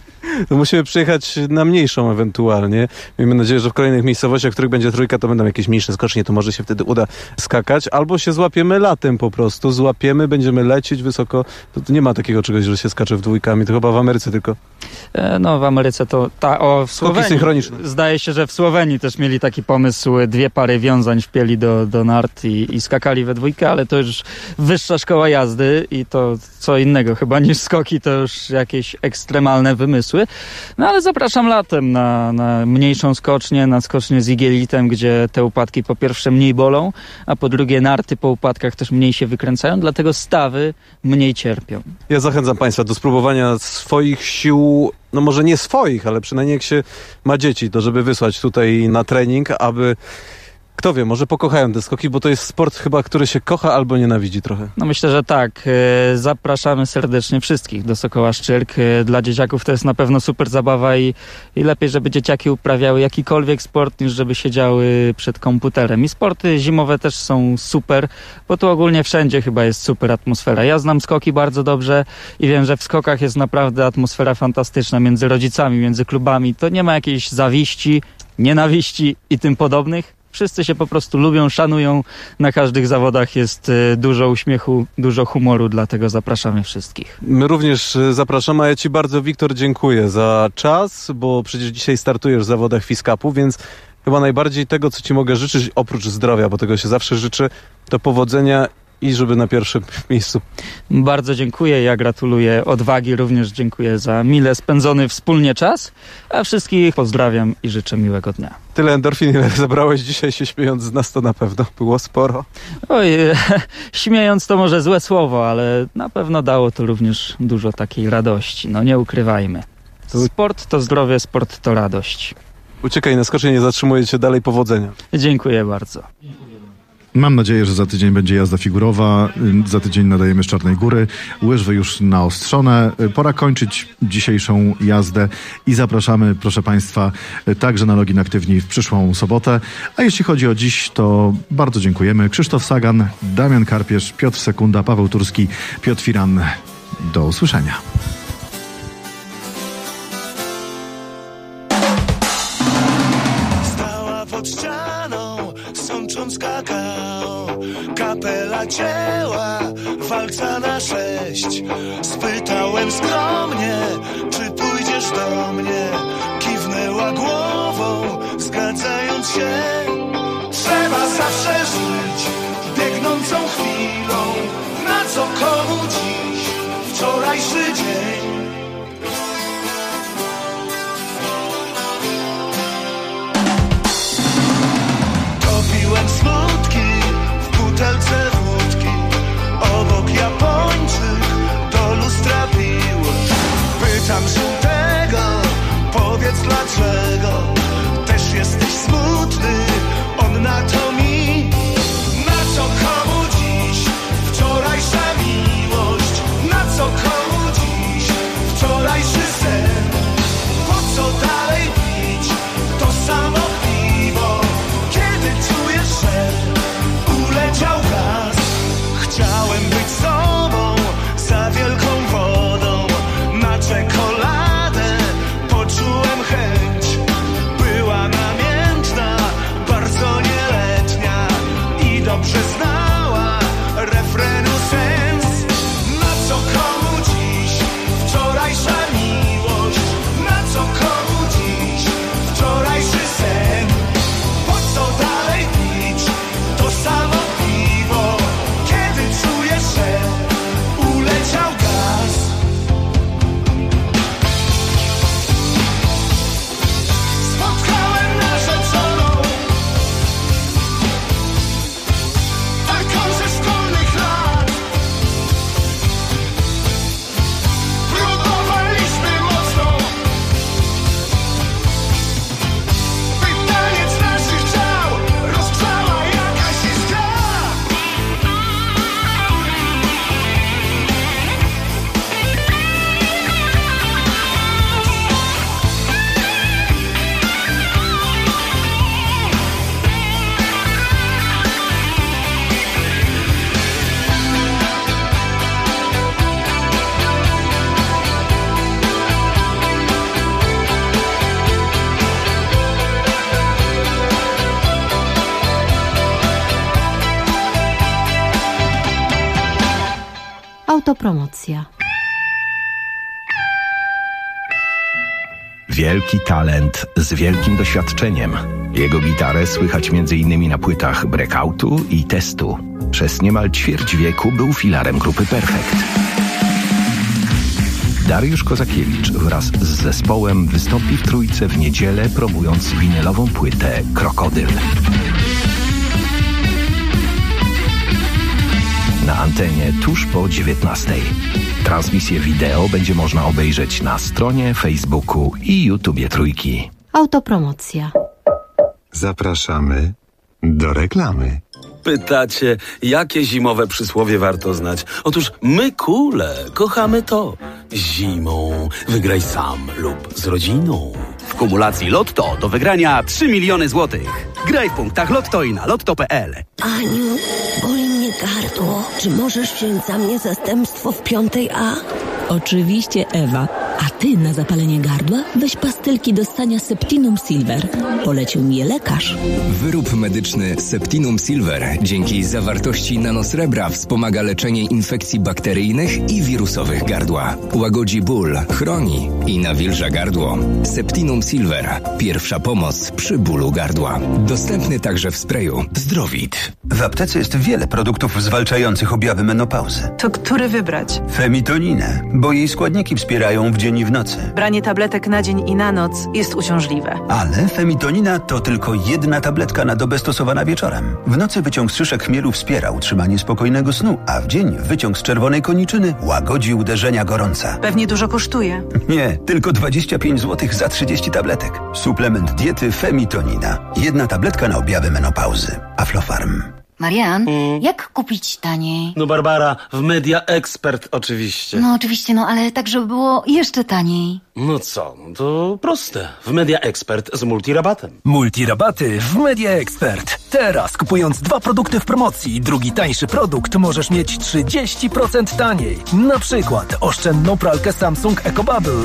To musimy przyjechać na mniejszą ewentualnie. Miejmy nadzieję, że w kolejnych miejscowościach, w których będzie trójka, to będą jakieś mniejsze skocznie, to może się wtedy uda skakać. Albo się złapiemy latem po prostu. Złapiemy, będziemy lecieć wysoko. To nie ma takiego czegoś, że się skacze w dwójkami. To chyba w Ameryce tylko. No w Ameryce to... w Słowenii. Synchroniczne. Zdaje się, że w Słowenii też mieli taki pomysł. 2 pary wiązań wpieli do nart i skakali we dwójkę, ale to już wyższa szkoła jazdy i to co innego chyba niż skoki, to już jakieś ekstremalne wymysły. No ale zapraszam latem na mniejszą skocznię, na skocznię z igielitem, gdzie te upadki po pierwsze mniej bolą, a po drugie narty po upadkach też mniej się wykręcają, dlatego stawy mniej cierpią. Ja zachęcam Państwa do spróbowania swoich sił, no może nie swoich, ale przynajmniej jak się ma dzieci, to żeby wysłać tutaj na trening, aby... Kto wie, może pokochają te skoki, bo to jest sport chyba, który się kocha albo nienawidzi trochę. No myślę, że tak. Zapraszamy serdecznie wszystkich do Sokoła Szczyrk. Dla dzieciaków to jest na pewno super zabawa i lepiej, żeby dzieciaki uprawiały jakikolwiek sport, niż żeby siedziały przed komputerem. I sporty zimowe też są super, bo tu ogólnie wszędzie chyba jest super atmosfera. Ja znam skoki bardzo dobrze i wiem, że w skokach jest naprawdę atmosfera fantastyczna między rodzicami, między klubami. To nie ma jakiejś zawiści, nienawiści i tym podobnych. Wszyscy się po prostu lubią, szanują. Na każdych zawodach jest dużo uśmiechu, dużo humoru, dlatego zapraszamy wszystkich. My również zapraszamy, a ja Ci bardzo, Wiktor, dziękuję za czas, bo przecież dzisiaj startujesz w zawodach FISCAP-u, więc chyba najbardziej tego, co Ci mogę życzyć, oprócz zdrowia, bo tego się zawsze życzy, to powodzenia i żeby na pierwszym miejscu. Bardzo dziękuję, ja gratuluję odwagi, również dziękuję za mile spędzony wspólnie czas, a wszystkich pozdrawiam i życzę miłego dnia. Tyle endorfin, ile zabrałeś dzisiaj się śmiejąc z nas, to na pewno było sporo. Oj, śmiejąc to może złe słowo, ale na pewno dało to również dużo takiej radości, no nie ukrywajmy. Sport to zdrowie, sport to radość. Uciekaj na skocznie, nie zatrzymuję Cię, dalej powodzenia. Dziękuję bardzo. Mam nadzieję, że za tydzień będzie jazda figurowa, za tydzień nadajemy z Czarnej Góry, łyżwy już naostrzone. Pora kończyć dzisiejszą jazdę i zapraszamy, proszę Państwa, także na Login Aktywni w przyszłą sobotę. A jeśli chodzi o dziś, to bardzo dziękujemy. Krzysztof Sagan, Damian Karpierz, Piotr Sekunda, Paweł Turski, Piotr Firan. Do usłyszenia. Stała pod ścianą, sącząc kakao, kapela cięła, walca na 6. Spytałem skromnie, czy pójdziesz do mnie. Kiwnęła głową, zgadzając się. Trzeba zawsze żyć biegnącą chwilą. Na co komu dziś wczorajszy dzień? Autopromocja. Wielki talent z wielkim doświadczeniem. Jego gitarę słychać m.in. na płytach Breakoutu i Testu. Przez niemal ćwierć wieku był filarem grupy Perfekt. Dariusz Kozakiewicz wraz z zespołem wystąpi w Trójce w niedzielę, promując winylową płytę Krokodyl. Na antenie tuż po 19:00. Transmisję wideo będzie można obejrzeć na stronie, Facebooku i YouTubie Trójki. Autopromocja. Zapraszamy do reklamy. Pytacie, jakie zimowe przysłowie warto znać? Otóż my kule kochamy to. Zimą wygraj sam lub z rodziną. W kumulacji Lotto do wygrania 3 miliony złotych. Graj w punktach Lotto i na lotto.pl. Aniu, boli mnie gardło. Czy możesz wziąć za mnie zastępstwo w 5A? Oczywiście, Ewa. A ty na zapalenie gardła weź pastylki do ssania Septinum Silver. Polecił mi je lekarz. Wyrób medyczny Septinum Silver dzięki zawartości nanosrebra wspomaga leczenie infekcji bakteryjnych i wirusowych gardła. Łagodzi ból, chroni i nawilża gardło. Septinum Silver. Pierwsza pomoc przy bólu gardła. Dostępny także w sprayu. Zdrowit. W aptece jest wiele produktów zwalczających objawy menopauzy. To który wybrać? Femitoninę, bo jej składniki wspierają w dzień i w nocy. Branie tabletek na dzień i na noc jest uciążliwe. Ale femitonina to tylko jedna tabletka na dobę stosowana wieczorem. W nocy wyciąg z szyszek chmielu wspiera utrzymanie spokojnego snu, a w dzień wyciąg z czerwonej koniczyny łagodzi uderzenia gorąca. Pewnie dużo kosztuje. Nie, tylko 25 zł za 30 tabletek. Suplement diety Femitonina. Jedna tabletka na objawy menopauzy. Aflofarm. Marian, jak kupić taniej? No Barbara, w Media Expert oczywiście. No oczywiście, ale tak, żeby było jeszcze taniej. No co, to proste. W Media Expert z multirabatem. Multirabaty w Media Expert. Teraz kupując 2 produkty w promocji i drugi tańszy produkt możesz mieć 30% taniej. Na przykład oszczędną pralkę Samsung EcoBubble